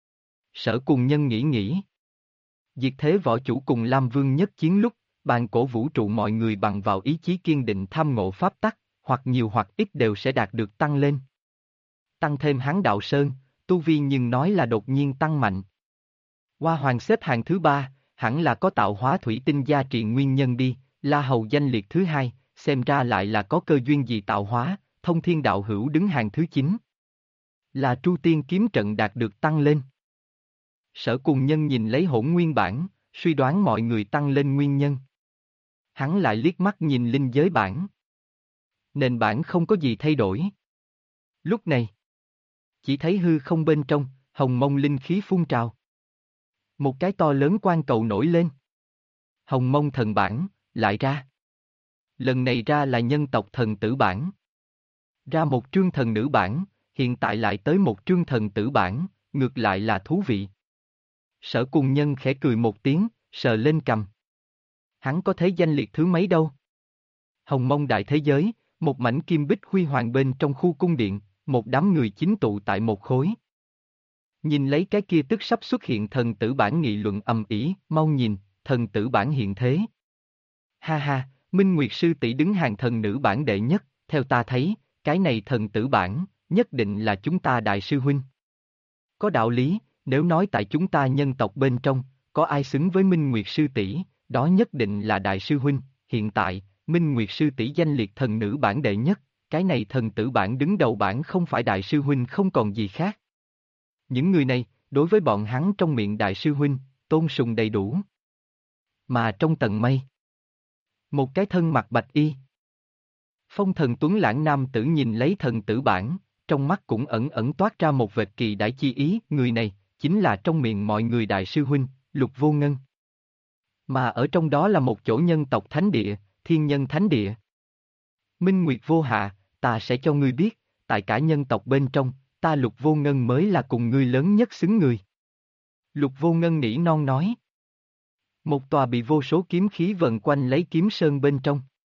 Sở Cùng Nhân nghĩ. Diệt thế võ chủ cùng Lam Vương nhất chiến lúc, bàn cổ vũ trụ mọi người bằng vào ý chí kiên định tham ngộ pháp tắc, hoặc nhiều hoặc ít đều sẽ đạt được tăng lên. Tăng thêm hắn đạo sơn, tu vi nhưng nói là đột nhiên tăng mạnh. Hoa Hoàng xếp hạng thứ 3, hẳn là có tạo hóa thủy tinh gia trì nguyên nhân đi, La Hầu danh liệt thứ 2, xem ra lại là có cơ duyên gì tạo hóa, Thông Thiên Đạo Hữu đứng hàng thứ 9. Là Tru Tiên kiếm trận đạt được tăng lên. Sở Cùng Nhân nhìn lấy hỗn nguyên bản, suy đoán mọi người tăng lên nguyên nhân. Hắn lại liếc mắt nhìn linh giới bản. Nền bản không có gì thay đổi. Lúc này, chỉ thấy hư không bên trong, hồng mông linh khí phun trào. Một cái to lớn quan cầu nổi lên. Hồng mông thần bản, lại ra. Lần này ra là nhân tộc thần tử bản. Ra một trương thần nữ bản, hiện tại lại tới một trương thần tử bản, ngược lại là thú vị. Sở Cùng Nhân khẽ cười một tiếng, sờ lên cằm. Hắn có thấy danh liệt thứ mấy đâu? Hồng mông đại thế giới, một mảnh kim bích huy hoàng bên trong khu cung điện, một đám người chính tụ tại một khối. Nhìn lấy cái kia tức sắp xuất hiện thần tử bản nghị luận ầm ĩ, mau nhìn, thần tử bản hiện thế. Ha ha, Minh Nguyệt sư tỷ đứng hàng thần nữ bản đệ nhất, theo ta thấy, cái này thần tử bản, nhất định là chúng ta đại sư huynh. Có đạo lý, nếu nói tại chúng ta nhân tộc bên trong, có ai xứng với Minh Nguyệt sư tỷ, đó nhất định là đại sư huynh, hiện tại, Minh Nguyệt sư tỷ danh liệt thần nữ bản đệ nhất, cái này thần tử bản đứng đầu bản không phải đại sư huynh không còn gì khác. Những người này, đối với bọn hắn trong miệng đại sư huynh, tôn sùng đầy đủ. Mà trong tầng mây, một cái thân mặc bạch y. Phong thần tuấn lãng nam tử nhìn lấy thần tử bản, trong mắt cũng ẩn ẩn toát ra một vệt kỳ đãi chi ý, người này, chính là trong miệng mọi người đại sư huynh, Lục Vô Ngân. Mà ở trong đó là một chỗ nhân tộc thánh địa, thiên nhân thánh địa. Minh Nguyệt vô hạ, ta sẽ cho ngươi biết, tại cả nhân tộc bên trong, ta Lục Vô Ngân mới là cùng ngươi lớn nhất xứng người. Lục Vô Ngân nỉ non nói. Một tòa bị vô số kiếm khí vần quanh lấy kiếm sơn bên trong.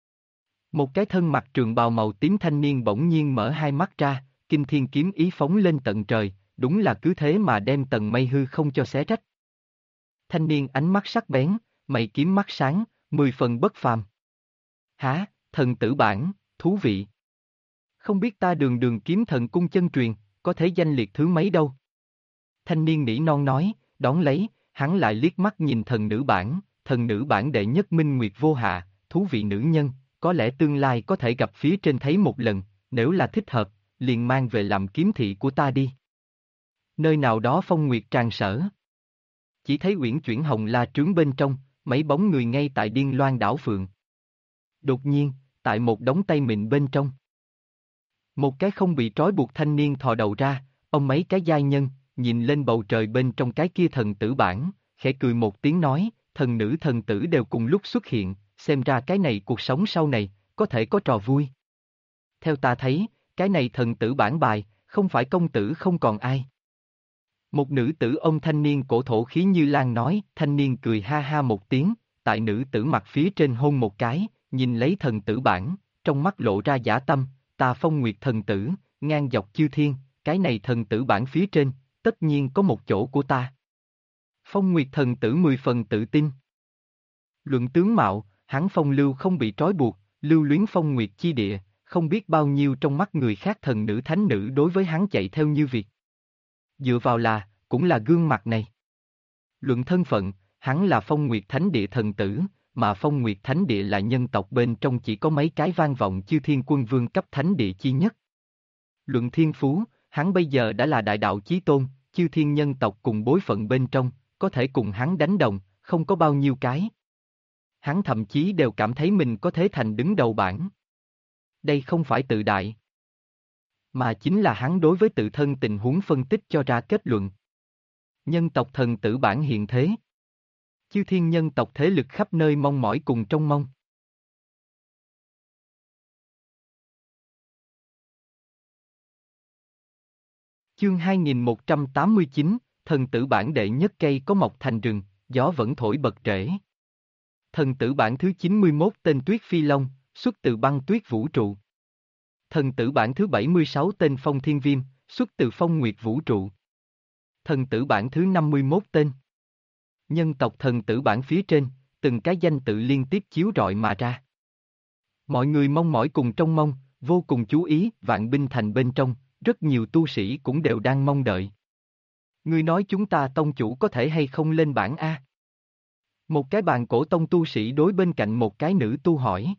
Một cái thân mặc trường bào màu tím thanh niên bỗng nhiên mở hai mắt ra, kinh thiên kiếm ý phóng lên tận trời, đúng là cứ thế mà đem tầng mây hư không cho xé rách. Thanh niên ánh mắt sắc bén, mày kiếm mắt sáng, 10 phần bất phàm. Hả, thần tử bản, thú vị. Không biết ta đường đường kiếm thần cung chân truyền, có thể danh liệt thứ mấy đâu. Thanh niên nỉ non nói, đón lấy, hắn lại liếc mắt nhìn thần nữ bản đệ nhất Minh Nguyệt vô hạ, thú vị nữ nhân, có lẽ tương lai có thể gặp phía trên thấy một lần, nếu là thích hợp, liền mang về làm kiếm thị của ta đi. Nơi nào đó phong nguyệt tràn sở. Chỉ thấy uyển chuyển hồng la trướng bên trong, mấy bóng người ngay tại điên loan đảo phượng. Đột nhiên, tại một đống tay mịn bên trong. Một cái không bị trói buộc thanh niên thò đầu ra, ông mấy cái giai nhân, nhìn lên bầu trời bên trong cái kia thần tử bản, khẽ cười một tiếng nói, thần nữ thần tử đều cùng lúc xuất hiện, xem ra cái này cuộc sống sau này, có thể có trò vui. Theo ta thấy, cái này thần tử bản bài, không phải công tử không còn ai. Một nữ tử ông thanh niên cổ thổ khí như lan nói, thanh niên cười ha ha một tiếng, tại nữ tử mặt phía trên hôn một cái, nhìn lấy thần tử bản, trong mắt lộ ra dã tâm, ta Phong Nguyệt thần tử, ngang dọc chư thiên, cái này thần tử bản phía trên, tất nhiên có một chỗ của ta. Phong Nguyệt thần tử 10 phần tự tin. Luận tướng mạo, hắn phong lưu không bị trói buộc, lưu luyến Phong Nguyệt chi địa, không biết bao nhiêu trong mắt người khác thần nữ thánh nữ đối với hắn chạy theo như việc. Dựa vào là, cũng là gương mặt này. Luận thân phận, hắn là Phong Nguyệt thánh địa thần tử, mà Phong Nguyệt thánh địa là nhân tộc bên trong chỉ có mấy cái vang vọng chư thiên quân vương cấp thánh địa chi nhất. Luận thiên phú, hắn bây giờ đã là đại đạo chí tôn, chư thiên nhân tộc cùng bối phận bên trong, có thể cùng hắn đánh đồng, không có bao nhiêu cái. Hắn thậm chí đều cảm thấy mình có thể thành đứng đầu bảng. Đây không phải tự đại, mà chính là hắn đối với tự thân tình huống phân tích cho ra kết luận. Nhân tộc thần tử bản hiện thế. Chư thiên nhân tộc thế lực khắp nơi mong mỏi cùng trông mong. Chương 2189, thần tử bản đệ nhất cây có mọc thành rừng, gió vẫn thổi bật rễ. Thần tử bản thứ 91 tên Tuyết Phi Long, xuất từ băng tuyết vũ trụ. Thần tử bản thứ 76 tên Phong Thiên Viêm, xuất từ phong nguyệt vũ trụ. Thần tử bản thứ 51 tên. Nhân tộc thần tử bản phía trên, từng cái danh tự liên tiếp chiếu rọi mà ra. Mọi người mong mỏi cùng trông mong, vô cùng chú ý, Vạn Binh Thành bên trong, rất nhiều tu sĩ cũng đều đang mong đợi. Ngươi nói chúng ta tông chủ có thể hay không lên bảng A? Một cái bàn cổ tông tu sĩ đối bên cạnh một cái nữ tu hỏi.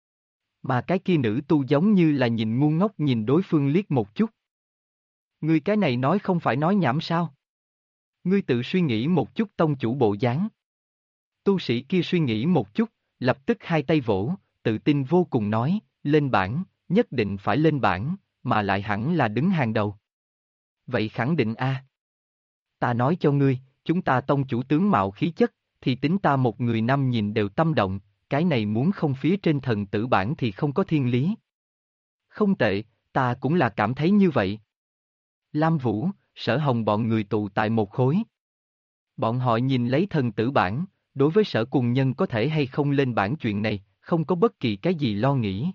Mà cái kia nữ tu giống như là nhìn ngu ngốc nhìn đối phương liếc một chút. Ngươi cái này nói không phải nói nhảm sao? Ngươi tự suy nghĩ một chút tông chủ bộ dáng. Tu sĩ kia suy nghĩ một chút, lập tức hai tay vỗ, tự tin vô cùng nói, lên bảng, nhất định phải lên bảng, mà lại hẳn là đứng hàng đầu. Vậy khẳng định A. Ta nói cho ngươi, chúng ta tông chủ tướng mạo khí chất, thì tính ta một người năm nhìn đều tâm động, cái này muốn không phía trên thần tử bảng thì không có thiên lý. Không tệ, ta cũng là cảm thấy như vậy. Lam Vũ, Sở Hồng bọn người tụ tại một khối. Bọn họ nhìn lấy thần tử bảng, đối với Sở Cùng Nhân có thể hay không lên bảng chuyện này, không có bất kỳ cái gì lo nghĩ.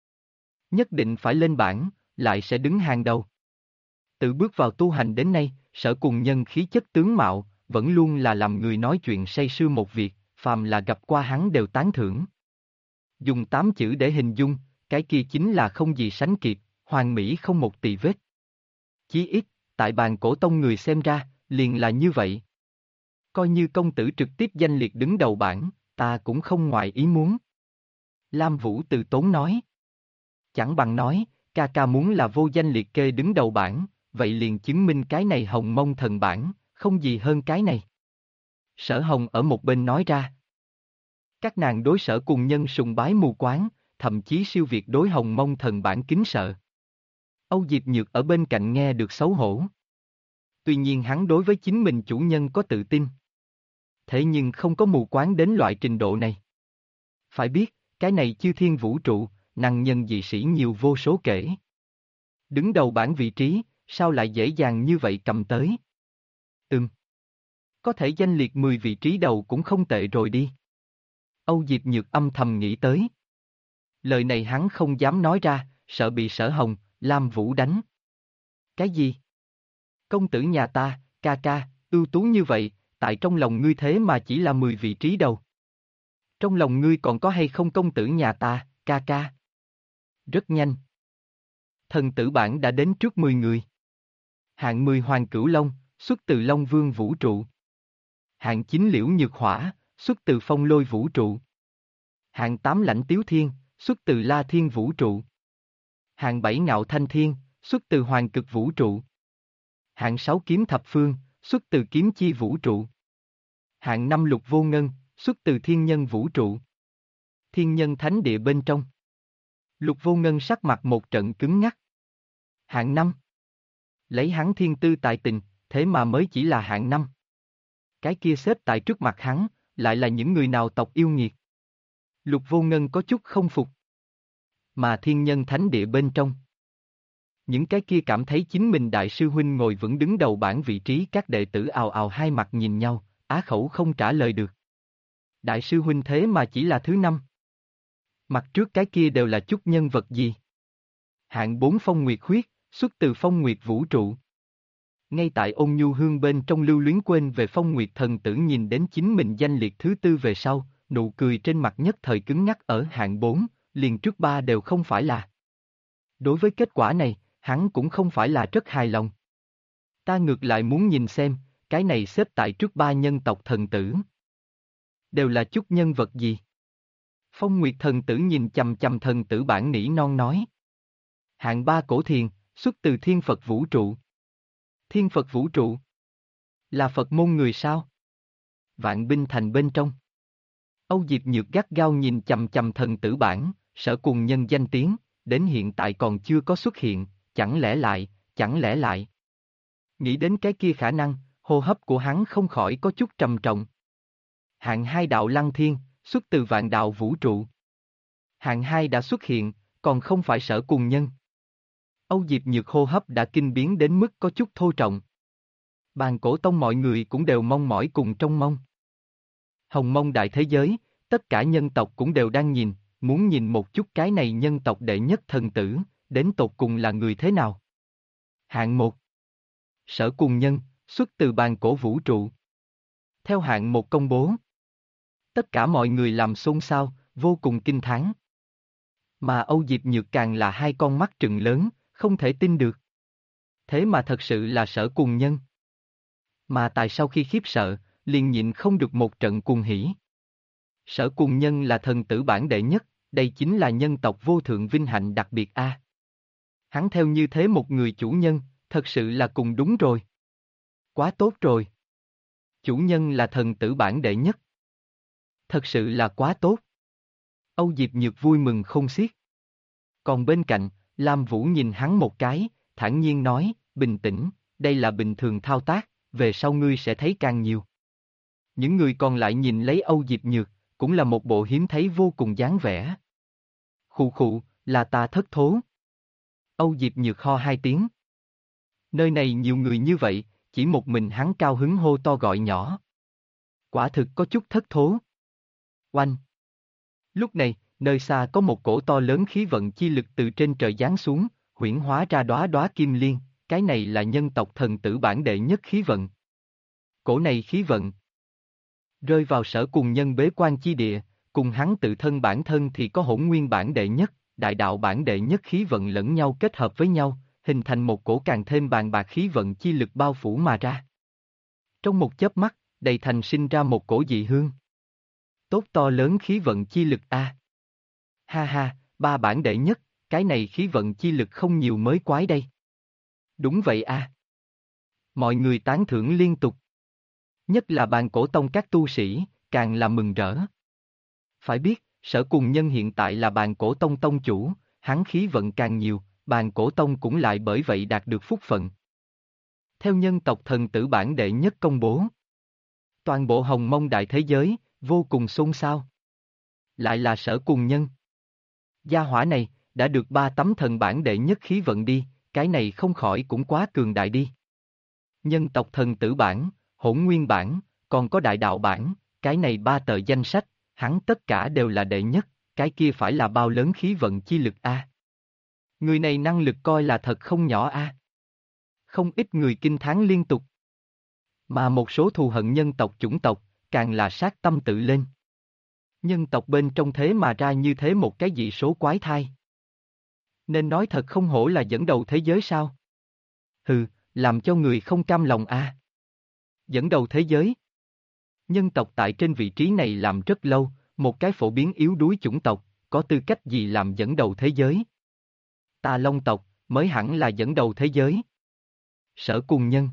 Nhất định phải lên bảng, lại sẽ đứng hàng đầu. Từ bước vào tu hành đến nay, Sở Cùng Nhân khí chất tướng mạo, vẫn luôn là làm người nói chuyện say sưa một việc, phàm là gặp qua hắn đều tán thưởng. Dùng 8 chữ để hình dung, cái kia chính là không gì sánh kịp, hoàn mỹ không một tì vết. Chí ít, tại bàn cổ tông người xem ra, liền là như vậy. Coi như công tử trực tiếp danh liệt đứng đầu bảng, ta cũng không ngoài ý muốn. Lam Vũ từ tốn nói. Chẳng bằng nói, ca ca muốn là vô danh liệt kê đứng đầu bảng, vậy liền chứng minh cái này hồng mông thần bảng, không gì hơn cái này. Sở Hồng ở một bên nói ra. Các nàng đối Sở Cùng Nhân sùng bái mù quáng, thậm chí siêu việt đối hồng mông thần bản kính sợ. Âu Diệp Nhược ở bên cạnh nghe được xấu hổ. Tuy nhiên hắn đối với chính mình chủ nhân có tự tin. Thế nhưng không có mù quáng đến loại trình độ này. Phải biết, cái này chư thiên vũ trụ, năng nhân dị sĩ nhiều vô số kể. Đứng đầu bảng vị trí, sao lại dễ dàng như vậy cầm tới? Có thể danh liệt 10 vị trí đầu cũng không tệ rồi đi. Âu Diệp Nhược âm thầm nghĩ tới. Lời này hắn không dám nói ra, sợ bị Sở Hồng, Lam Vũ đánh. Cái gì? Công tử nhà ta, ca ca, ưu tú như vậy, tại trong lòng ngươi thế mà chỉ là 10 vị trí đầu. Trong lòng ngươi còn có hay không công tử nhà ta, ca ca? Rất nhanh. Thần tử bảng đã đến trước 10 người. Hạng 10 Hoàng Cửu Long, xuất từ Long Vương vũ trụ. Hạng 9 Liễu Nhược Hỏa, xuất từ Phong Lôi vũ trụ. Hạng 8 Lãnh Tiếu Thiên, xuất từ La Thiên vũ trụ. Hạng 7 Ngạo Thanh Thiên, xuất từ Hoàng Cực vũ trụ. Hạng 6 Kiếm Thập Phương, xuất từ Kiếm Chi vũ trụ. Hạng 5 Lục Vô Ngân, xuất từ Thiên Nhân vũ trụ. Thiên Nhân Thánh Địa bên trong. Lục Vô Ngân sắc mặt một trận cứng ngắc. Hạng 5. Lấy hắn thiên tư tài tình, thế mà mới chỉ là hạng 5. Cái kia xếp tại trước mặt hắn, lại là những người nào tộc yêu nghiệt. Lục Vô Ngân có chút không phục. Mà Thiên Nhân Thánh Địa bên trong. Những cái kia cảm thấy chính mình đại sư huynh ngồi vững đứng đầu bảng vị trí, các đệ tử ào ào hai mặt nhìn nhau, á khẩu không trả lời được. Đại sư huynh thế mà chỉ là thứ 5. Mặt trước cái kia đều là chút nhân vật gì? Hạng 4 Phong Nguyệt Huyết, xuất từ Phong Nguyệt vũ trụ. Ngay tại Ôn Nhu Hương bên trong lưu luyến quên về Phong Nguyệt thần tử nhìn đến chính mình danh liệt thứ 4 về sau, nụ cười trên mặt nhất thời cứng ngắc ở hạng 4, liền trước 3 đều không phải là. Đối với kết quả này, hắn cũng không phải là rất hài lòng. Ta ngược lại muốn nhìn xem, cái này xếp tại trước 3 nhân tộc thần tử. Đều là chút nhân vật gì? Phong Nguyệt thần tử nhìn chằm chằm thần tử bảng nỉ non nói. Hạng 3 Cổ Thiền, xuất từ Thiên Phật vũ trụ. Thiên Phật vũ trụ? Là Phật môn người sao? Vạn Binh Thành bên trong. Âu Diệp Nhược gắt gao nhìn chằm chằm thần tử bảng, Sở Cùng Nhân danh tiếng, đến hiện tại còn chưa có xuất hiện, chẳng lẽ lại. Nghĩ đến cái kia khả năng, hô hấp của hắn không khỏi có chút trầm trọng. Hạng 2 Đạo Lăng Thiên, xuất từ Vạn Đạo vũ trụ. Hạng 2 đã xuất hiện, còn không phải Sở Cùng Nhân. Âu Diệp Nhược hô hấp đã kinh biến đến mức có chút thô trọng. Bàn cổ tông mọi người cũng đều mong mỏi cùng trông mong. Hồng mông đại thế giới, tất cả nhân tộc cũng đều đang nhìn, muốn nhìn một chút cái này nhân tộc đệ nhất thần tử, đến tột cùng là người thế nào. Hạng 1 Sở Cùng Nhân, xuất từ bàn cổ vũ trụ. Theo hạng 1 công bố, tất cả mọi người làm xôn xao, vô cùng kinh thán. Mà Âu Diệp Nhược càng là hai con mắt trừng lớn, không thể tin được. Thế mà thật sự là Sở Cùng Nhân. Mà tại sau khi khiếp sợ, liền nhịn không được một trận cuồng hỉ. Sở Cùng Nhân là thần tử bảng đệ nhất, đây chính là nhân tộc vô thượng vinh hạnh đặc biệt a. Hắn theo như thế một người chủ nhân, thật sự là cùng đúng rồi. Quá tốt rồi. Chủ nhân là thần tử bảng đệ nhất. Thật sự là quá tốt. Âu Diệp Nhược vui mừng không xiết. Còn bên cạnh, Lam Vũ nhìn hắn một cái, thản nhiên nói, bình tĩnh, đây là bình thường thao tác, về sau ngươi sẽ thấy càng nhiều. Những người còn lại nhìn lấy Âu Diệp Nhược, cũng là một bộ hiếm thấy vô cùng dáng vẻ. Khụ khụ, là ta thất thố. Âu Diệp Nhược ho hai tiếng. Nơi này nhiều người như vậy, chỉ một mình hắn cao hứng hô to gọi nhỏ. Quả thực có chút thất thố. Oanh! Lúc này, nơi xa có một cổ to lớn khí vận chi lực từ trên trời giáng xuống, huyễn hóa ra đóa đóa kim liên, cái này là nhân tộc thần tử bảng đệ nhất khí vận. Cổ này khí vận rơi vào Sở Cùng Nhân bế quan chi địa, cùng hắn tự thân bản thân thì có Hỗn Nguyên bản đệ nhất, Đại Đạo bản đệ nhất khí vận lẫn nhau kết hợp với nhau, hình thành một cổ càng thêm bàn bạc khí vận chi lực bao phủ mà ra. Trong một chớp mắt, đầy thành sinh ra một cổ dị hương. Tốt to lớn khí vận chi lực a. Ha ha, 3 bản đệ nhất, cái này khí vận chi lực không nhiều mới quái đây. Đúng vậy a. Mọi người tán thưởng liên tục. Nhất là bàn cổ tông các tu sĩ, càng là mừng rỡ. Phải biết, Sở Cùng Nhân hiện tại là bàn cổ tông tông chủ, hắn khí vận càng nhiều, Bàn cổ tông cũng lại bởi vậy đạt được phúc phận. Theo nhân tộc thần tử bản đệ nhất công bố, toàn bộ hồng mông đại thế giới, vô cùng xôn xao. Lại là Sở Cùng Nhân. Gia hỏa này, đã được 3 tấm thần bản đệ nhất khí vận đi, cái này không khỏi cũng quá cường đại đi. Nhân tộc thần tử bản, hỗn nguyên bản, còn có đại đạo bản, cái này 3 tờ danh sách, hắn tất cả đều là đệ nhất, cái kia phải là bao lớn khí vận chi lực a. Người này năng lực coi là thật không nhỏ a. Không ít người kinh thán liên tục. Mà một số thù hận nhân tộc chủng tộc, càng là sát tâm tự lên. Nhân tộc bên trong thế mà ra như thế một cái dị số quái thai. Nên nói thật không hổ là dẫn đầu thế giới sao? Hừ, làm cho người không cam lòng a. Dẫn đầu thế giới. Nhân tộc tại trên vị trí này làm rất lâu, một cái phổ biến yếu đuối chủng tộc, có tư cách gì làm dẫn đầu thế giới? Tà Long tộc, mới hẳn là dẫn đầu thế giới. Sở Cùng Nhân.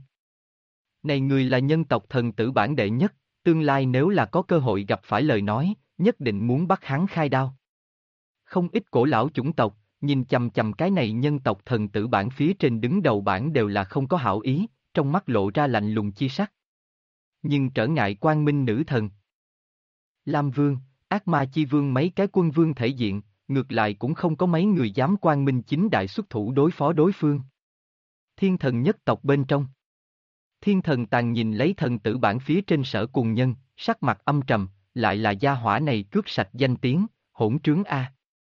Này người là nhân tộc thần tử bản đệ nhất, tương lai nếu là có cơ hội gặp phải lời nói, nhất định muốn bắt hắn khai đao. Không ít cổ lão chủng tộc, nhìn chằm chằm cái này nhân tộc thần tử bản phía trên đứng đầu bản đều là không có hảo ý, trong mắt lộ ra lạnh lùng chi sắc. Nhưng trở ngại quang minh nữ thần. Lam Vương, Ác Ma Chi Vương mấy cái quân vương thể diện, ngược lại cũng không có mấy người dám quang minh chính đại xuất thủ đối phó đối phương. Thiên thần nhất tộc bên trong. Thiên thần tàn nhìn lấy thần tử bản phía trên Sở Cùng Nhân, sắc mặt âm trầm, lại là gia hỏa này cướp sạch danh tiếng, hỗn trướng a.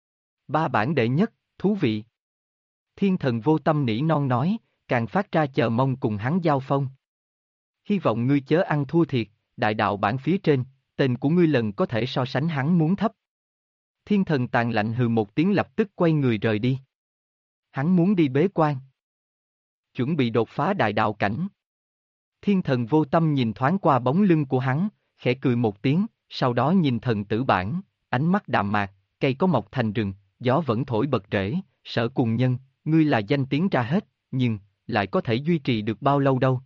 3 bản đệ nhất, thú vị. Thiên thần vô tâm nỉ non nói, càng phát ra chờ mong cùng hắn giao phong. Hy vọng ngươi chớ ăn thua thiệt, đại đạo bản phía trên, tên của ngươi lần có thể so sánh hắn muốn thấp. Thiên thần tàn lạnh hừ một tiếng lập tức quay người rời đi. Hắn muốn đi bế quan. Chuẩn bị đột phá đại đạo cảnh. Thiên thần vô tâm nhìn thoáng qua bóng lưng của hắn, khẽ cười một tiếng, sau đó nhìn thần tử bản, ánh mắt đạm mạc, cây có mọc thành rừng, gió vẫn thổi bật rễ, Sở Cùng Nhân, ngươi là danh tiếng ra hết, nhưng, lại có thể duy trì được bao lâu đâu.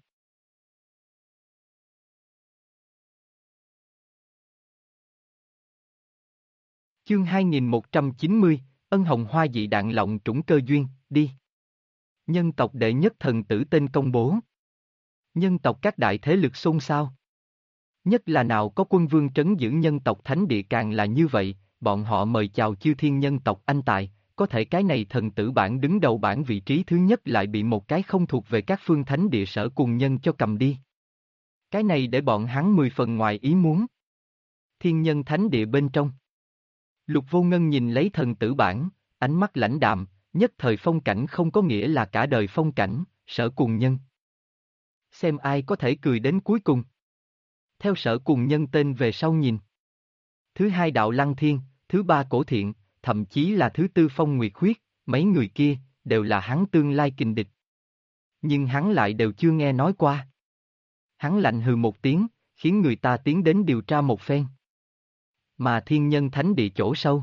Chương 2190, Ân Hồng Hoa dị đạn lọng trũng cơ duyên, đi. Nhân tộc đệ nhất thần tử tên công bố. Nhân tộc các đại thế lực xôn xao. Nhất là nào có quân vương trấn giữ nhân tộc thánh địa càng là như vậy, bọn họ mời chào chư thiên nhân tộc anh tài, có thể cái này thần tử bản đứng đầu bản vị trí thứ nhất lại bị một cái không thuộc về các phương thánh địa Sở Cùng Nhân cho cầm đi. Cái này để bọn hắn 10 phần ngoài ý muốn. Thiên nhân thánh địa bên trong. Lục Vô Ngân nhìn lấy thần tử bản, ánh mắt lãnh đạm, nhất thời phong cảnh không có nghĩa là cả đời phong cảnh, Sở Cùng Nhân. Xem ai có thể cười đến cuối cùng. Theo Sở Cùng Nhân tên về sau nhìn. Thứ 2 Đạo Lăng Thiên, thứ 3 Cổ Thiện, thậm chí là thứ 4 Phong Nguyệt Huyết, mấy người kia, đều là hắn tương lai kình địch. Nhưng hắn lại đều chưa nghe nói qua. Hắn lạnh hừ một tiếng, khiến người ta tiến đến điều tra một phen. Mà thiên nhân thánh địa chỗ sâu.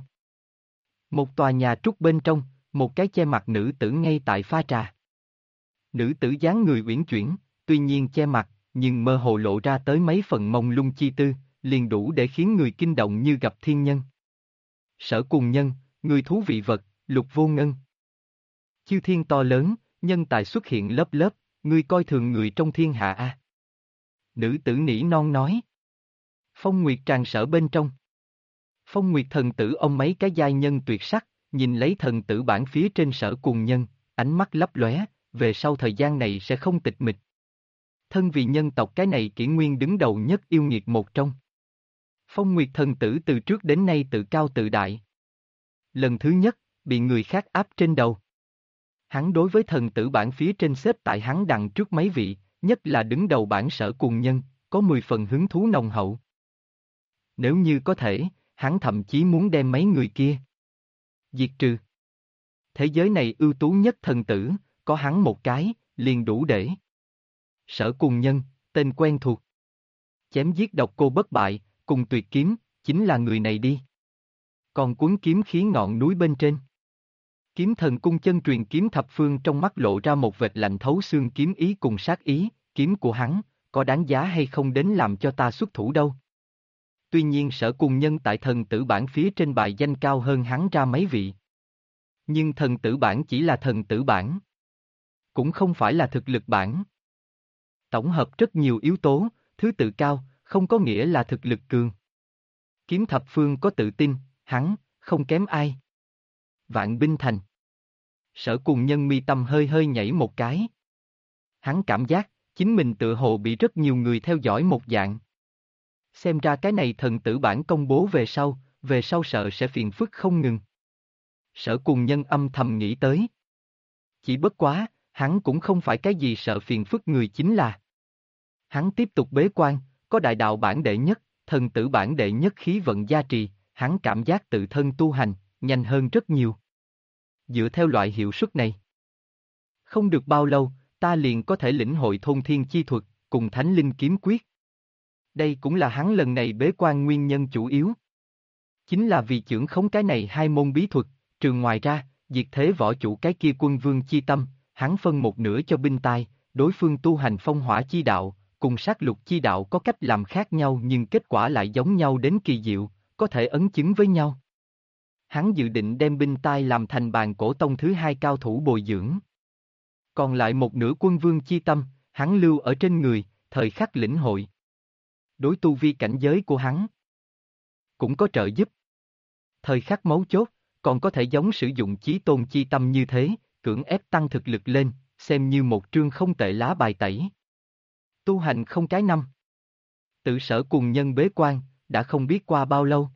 Một tòa nhà trúc bên trong, một cái che mặt nữ tử ngay tại pha trà. Nữ tử dáng người uyển chuyển, tuy nhiên che mặt, nhưng mơ hồ lộ ra tới mấy phần mông lung chi tư, liền đủ để khiến người kinh động như gặp thiên nhân. Sở Cùng Nhân, người thú vị vật, Lục Vô Ngân. Chư thiên to lớn, nhân tài xuất hiện lớp lớp, ngươi coi thường người trong thiên hạ a. Nữ tử nỉ non nói. Phong Nguyệt tràn sở bên trong. Phong Nguyệt thần tử ông mấy cái giai nhân tuyệt sắc, nhìn lấy thần tử bản phía trên Sở Cùng Nhân, ánh mắt lấp lóe, về sau thời gian này sẽ không tịch mịch. Thân vì nhân tộc cái này kỷ nguyên đứng đầu nhất yêu nghiệt một trong. Phong Nguyệt thần tử từ trước đến nay tự cao tự đại. Lần thứ nhất, bị người khác áp trên đầu. Hắn đối với thần tử bản phía trên xếp tại hắn đằng trước mấy vị, nhất là đứng đầu bản Sở Cùng Nhân, có 10 phần hứng thú nồng hậu. Nếu như có thể, hắn thậm chí muốn đem mấy người kia diệt trừ. Thế giới này ưu tú nhất thần tử, có hắn một cái, liền đủ để. Sở Cùng Nhân, tên quen thuộc. Chém giết độc cô bất bại, cùng tuyệt kiếm, chính là người này đi. Còn cuốn kiếm khí ngọn núi bên trên. Kiếm thần cung chân truyền kiếm thập phương trong mắt lộ ra một vệt lạnh thấu xương kiếm ý cùng sát ý, kiếm của hắn, có đáng giá hay không đến làm cho ta xuất thủ đâu. Tuy nhiên Sở Cùng Nhân tại thần tử bản phía trên bài danh cao hơn hắn ra mấy vị. Nhưng thần tử bản chỉ là thần tử bản. Cũng không phải là thực lực bản. Tổng hợp rất nhiều yếu tố, thứ tự cao, không có nghĩa là thực lực cường. Kiếm thập phương có tự tin, hắn, không kém ai. Vạn binh thành. Sở Cùng Nhân mi tâm hơi hơi nhảy một cái. Hắn cảm giác, chính mình tựa hồ bị rất nhiều người theo dõi một dạng. Xem ra cái này thần tử bản công bố về sau sợ sẽ phiền phức không ngừng. Sở Cùng Nhân âm thầm nghĩ tới. Chỉ bất quá, hắn cũng không phải cái gì sợ phiền phức người chính là. Hắn tiếp tục bế quan, có đại đạo bản đệ nhất, thần tử bản đệ nhất khí vận gia trì, hắn cảm giác tự thân tu hành, nhanh hơn rất nhiều. Dựa theo loại hiệu suất này, không được bao lâu, ta liền có thể lĩnh hội thôn thiên chi thuật, cùng thánh linh kiếm quyết. Đây cũng là hắn lần này bế quan nguyên nhân chủ yếu. Chính là vì chưởng khống cái này hai môn bí thuật, trường ngoài ra, diệt thế võ chủ cái kia quân vương chi tâm, hắn phân một nửa cho binh tai, đối phương tu hành phong hỏa chi đạo, cùng sát lục chi đạo có cách làm khác nhau nhưng kết quả lại giống nhau đến kỳ diệu, có thể ấn chứng với nhau. Hắn dự định đem binh tai làm thành bàn cổ tông thứ hai cao thủ bồi dưỡng. Còn lại một nửa quân vương chi tâm, hắn lưu ở trên người, thời khắc lĩnh hội. Đối tu vi cảnh giới của hắn cũng có trợ giúp. Thời khắc mấu chốt, còn có thể giống sử dụng chí tôn chi tâm như thế, cưỡng ép tăng thực lực lên, xem như một trương không tệ lá bài tẩy. Tu hành không cái năm. Tự Sở Cùng Nhân bế quan, đã không biết qua bao lâu.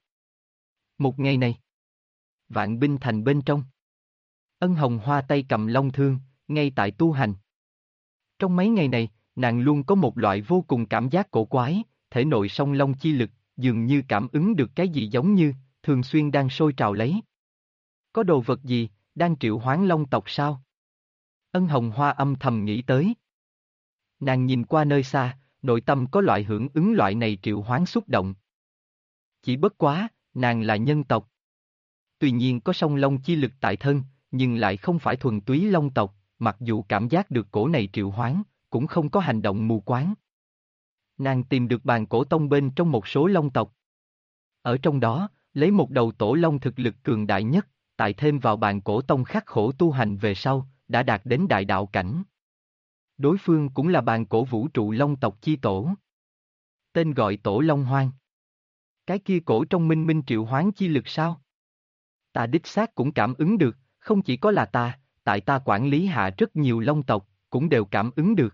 Một ngày này, Vạn binh thành bên trong. Ân Hồng Hoa tay cầm long thương, ngay tại tu hành. Trong mấy ngày này, nàng luôn có một loại vô cùng cảm giác cổ quái, thể nội song long chi lực, dường như cảm ứng được cái gì giống như, thường xuyên đang sôi trào lấy. Có đồ vật gì, đang triệu hoán long tộc sao? Ân Hồng Hoa âm thầm nghĩ tới. Nàng nhìn qua nơi xa, nội tâm có loại hưởng ứng loại này triệu hoán xúc động. Chỉ bất quá, nàng là nhân tộc. Tuy nhiên có song long chi lực tại thân, nhưng lại không phải thuần túy long tộc, mặc dù cảm giác được cổ này triệu hoán, cũng không có hành động mù quáng. Nàng tìm được bàn cổ tông bên trong một số long tộc. Ở trong đó, lấy một đầu tổ long thực lực cường đại nhất, tại thêm vào bàn cổ tông khắc khổ tu hành về sau, đã đạt đến đại đạo cảnh. Đối phương cũng là bàn cổ vũ trụ long tộc chi tổ. Tên gọi Tổ Long Hoang. Cái kia cổ trong minh minh triệu hoán chi lực sao? Ta đích xác cũng cảm ứng được, không chỉ có là ta, tại ta quản lý hạ rất nhiều long tộc, cũng đều cảm ứng được.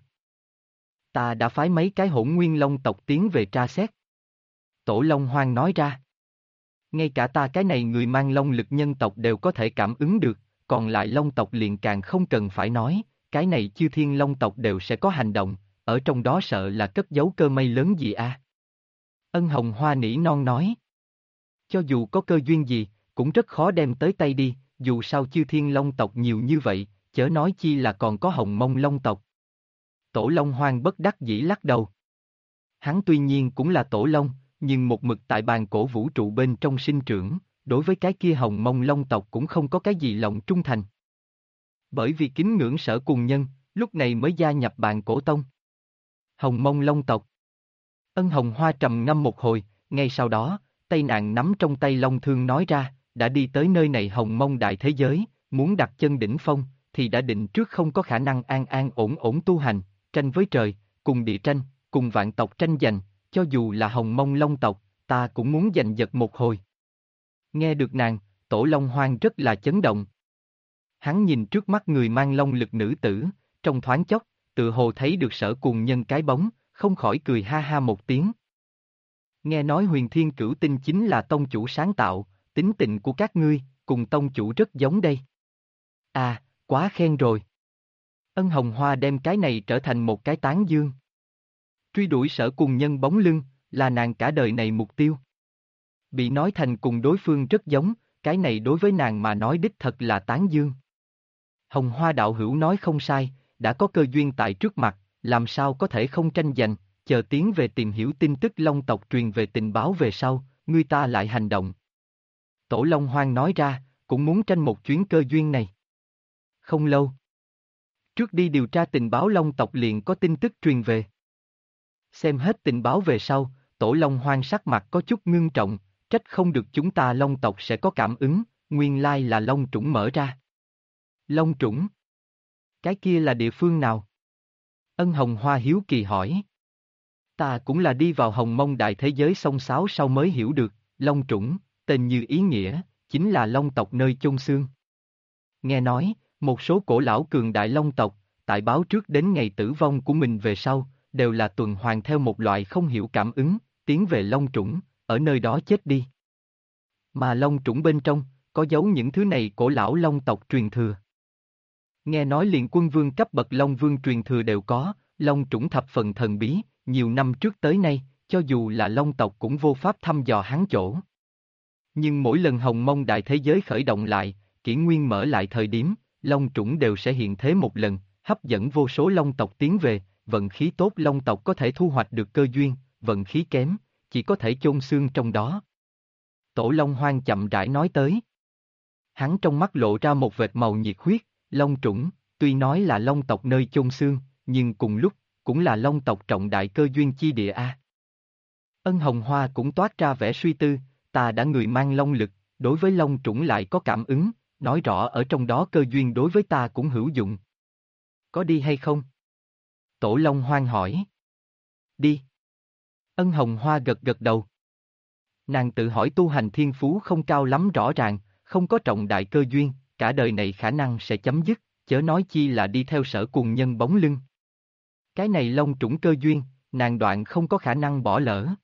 Ta đã phái mấy cái hỗn nguyên long tộc tiến về tra xét. Tổ Long Hoang nói ra. Ngay cả ta cái này người mang long lực nhân tộc đều có thể cảm ứng được, còn lại long tộc liền càng không cần phải nói, cái này chư thiên long tộc đều sẽ có hành động, ở trong đó sợ là cất giấu cơ may lớn gì a? Ân Hồng Hoa nỉ non nói. Cho dù có cơ duyên gì, cũng rất khó đem tới tay đi, dù sao chư thiên long tộc nhiều như vậy, chớ nói chi là còn có hồng mông long tộc. Tổ Long Hoang bất đắc dĩ lắc đầu. Hắn tuy nhiên cũng là tổ long, nhưng một mực tại bàn cổ vũ trụ bên trong sinh trưởng, đối với cái kia hồng mông long tộc cũng không có cái gì lòng trung thành. Bởi vì kính ngưỡng Sở Cùng Nhân, lúc này mới gia nhập bàn cổ tông. Hồng mông long tộc. Ân Hồng Hoa trầm ngâm một hồi, ngay sau đó, tay nàng nắm trong tay long thương nói ra, đã đi tới nơi này hồng mông đại thế giới, muốn đặt chân đỉnh phong, thì đã định trước không có khả năng an an ổn ổn tu hành, tranh với trời, cùng địa tranh, cùng vạn tộc tranh giành, cho dù là hồng mông long tộc, ta cũng muốn giành giật một hồi. Nghe được nàng, Tổ Long Hoang rất là chấn động. Hắn nhìn trước mắt người mang long lực nữ tử, trong thoáng chốc, tự hồ thấy được Sở Cùng Nhân cái bóng, không khỏi cười ha ha một tiếng. Nghe nói Huyền Thiên Cửu Tinh chính là tông chủ sáng tạo, tính tình của các ngươi, cùng tông chủ rất giống đây. À, quá khen rồi. Ân Hồng Hoa đem cái này trở thành một cái tán dương. Truy đuổi Sở Cùng Nhân bóng lưng, là nàng cả đời này mục tiêu. Bị nói thành cùng đối phương rất giống, cái này đối với nàng mà nói đích thật là tán dương. Hồng Hoa đạo hữu nói không sai, đã có cơ duyên tại trước mặt, làm sao có thể không tranh giành, chờ tiến về tìm hiểu tin tức long tộc truyền về tình báo về sau, người ta lại hành động. Tổ Long Hoang nói ra, cũng muốn tranh một chuyến cơ duyên này. Không lâu. Trước đi điều tra tình báo long tộc liền có tin tức truyền về. Xem hết tình báo về sau, Tổ Long Hoang sắc mặt có chút ngưng trọng, trách không được chúng ta long tộc sẽ có cảm ứng, nguyên lai là long trũng mở ra. Long Trũng. Cái kia là địa phương nào? Ân Hồng Hoa hiếu kỳ hỏi. Ta cũng là đi vào hồng mông đại thế giới sông sáo sau mới hiểu được, Long Trũng, tên như ý nghĩa, chính là Long tộc nơi chôn xương. Nghe nói, một số cổ lão cường đại Long tộc, tại báo trước đến ngày tử vong của mình về sau, đều là tuần hoàn theo một loại không hiểu cảm ứng, tiến về Long Trũng, ở nơi đó chết đi. Mà Long Trũng bên trong, có giấu những thứ này cổ lão Long tộc truyền thừa. Nghe nói liền quân vương cấp bậc Long Vương truyền thừa đều có, Long Trũng thập phần thần bí, nhiều năm trước tới nay, cho dù là Long tộc cũng vô pháp thăm dò hắn chỗ. Nhưng mỗi lần hồng mông đại thế giới khởi động lại, kỷ nguyên mở lại thời điểm, Long Trũng đều sẽ hiện thế một lần, hấp dẫn vô số Long tộc tiến về, vận khí tốt Long tộc có thể thu hoạch được cơ duyên, vận khí kém, chỉ có thể chôn xương trong đó. Tổ Long Hoang chậm rãi nói tới. Hắn trong mắt lộ ra một vệt màu nhiệt huyết, Long Trũng, tuy nói là Long tộc nơi chôn xương, nhưng cùng lúc, cũng là Long tộc trọng đại cơ duyên chi địa a. Ân Hồng Hoa cũng toát ra vẻ suy tư, ta đã người mang Long lực, đối với Long Trũng lại có cảm ứng, nói rõ ở trong đó cơ duyên đối với ta cũng hữu dụng. Có đi hay không? Tổ Long Hoang hỏi. Đi. Ân Hồng Hoa gật gật đầu. Nàng tự hỏi tu hành thiên phú không cao lắm rõ ràng, không có trọng đại cơ duyên, cả đời này khả năng sẽ chấm dứt, chớ nói chi là đi theo Sở Cùng Nhân bóng lưng. Cái này Long Trũng cơ duyên, nàng đoạn không có khả năng bỏ lỡ.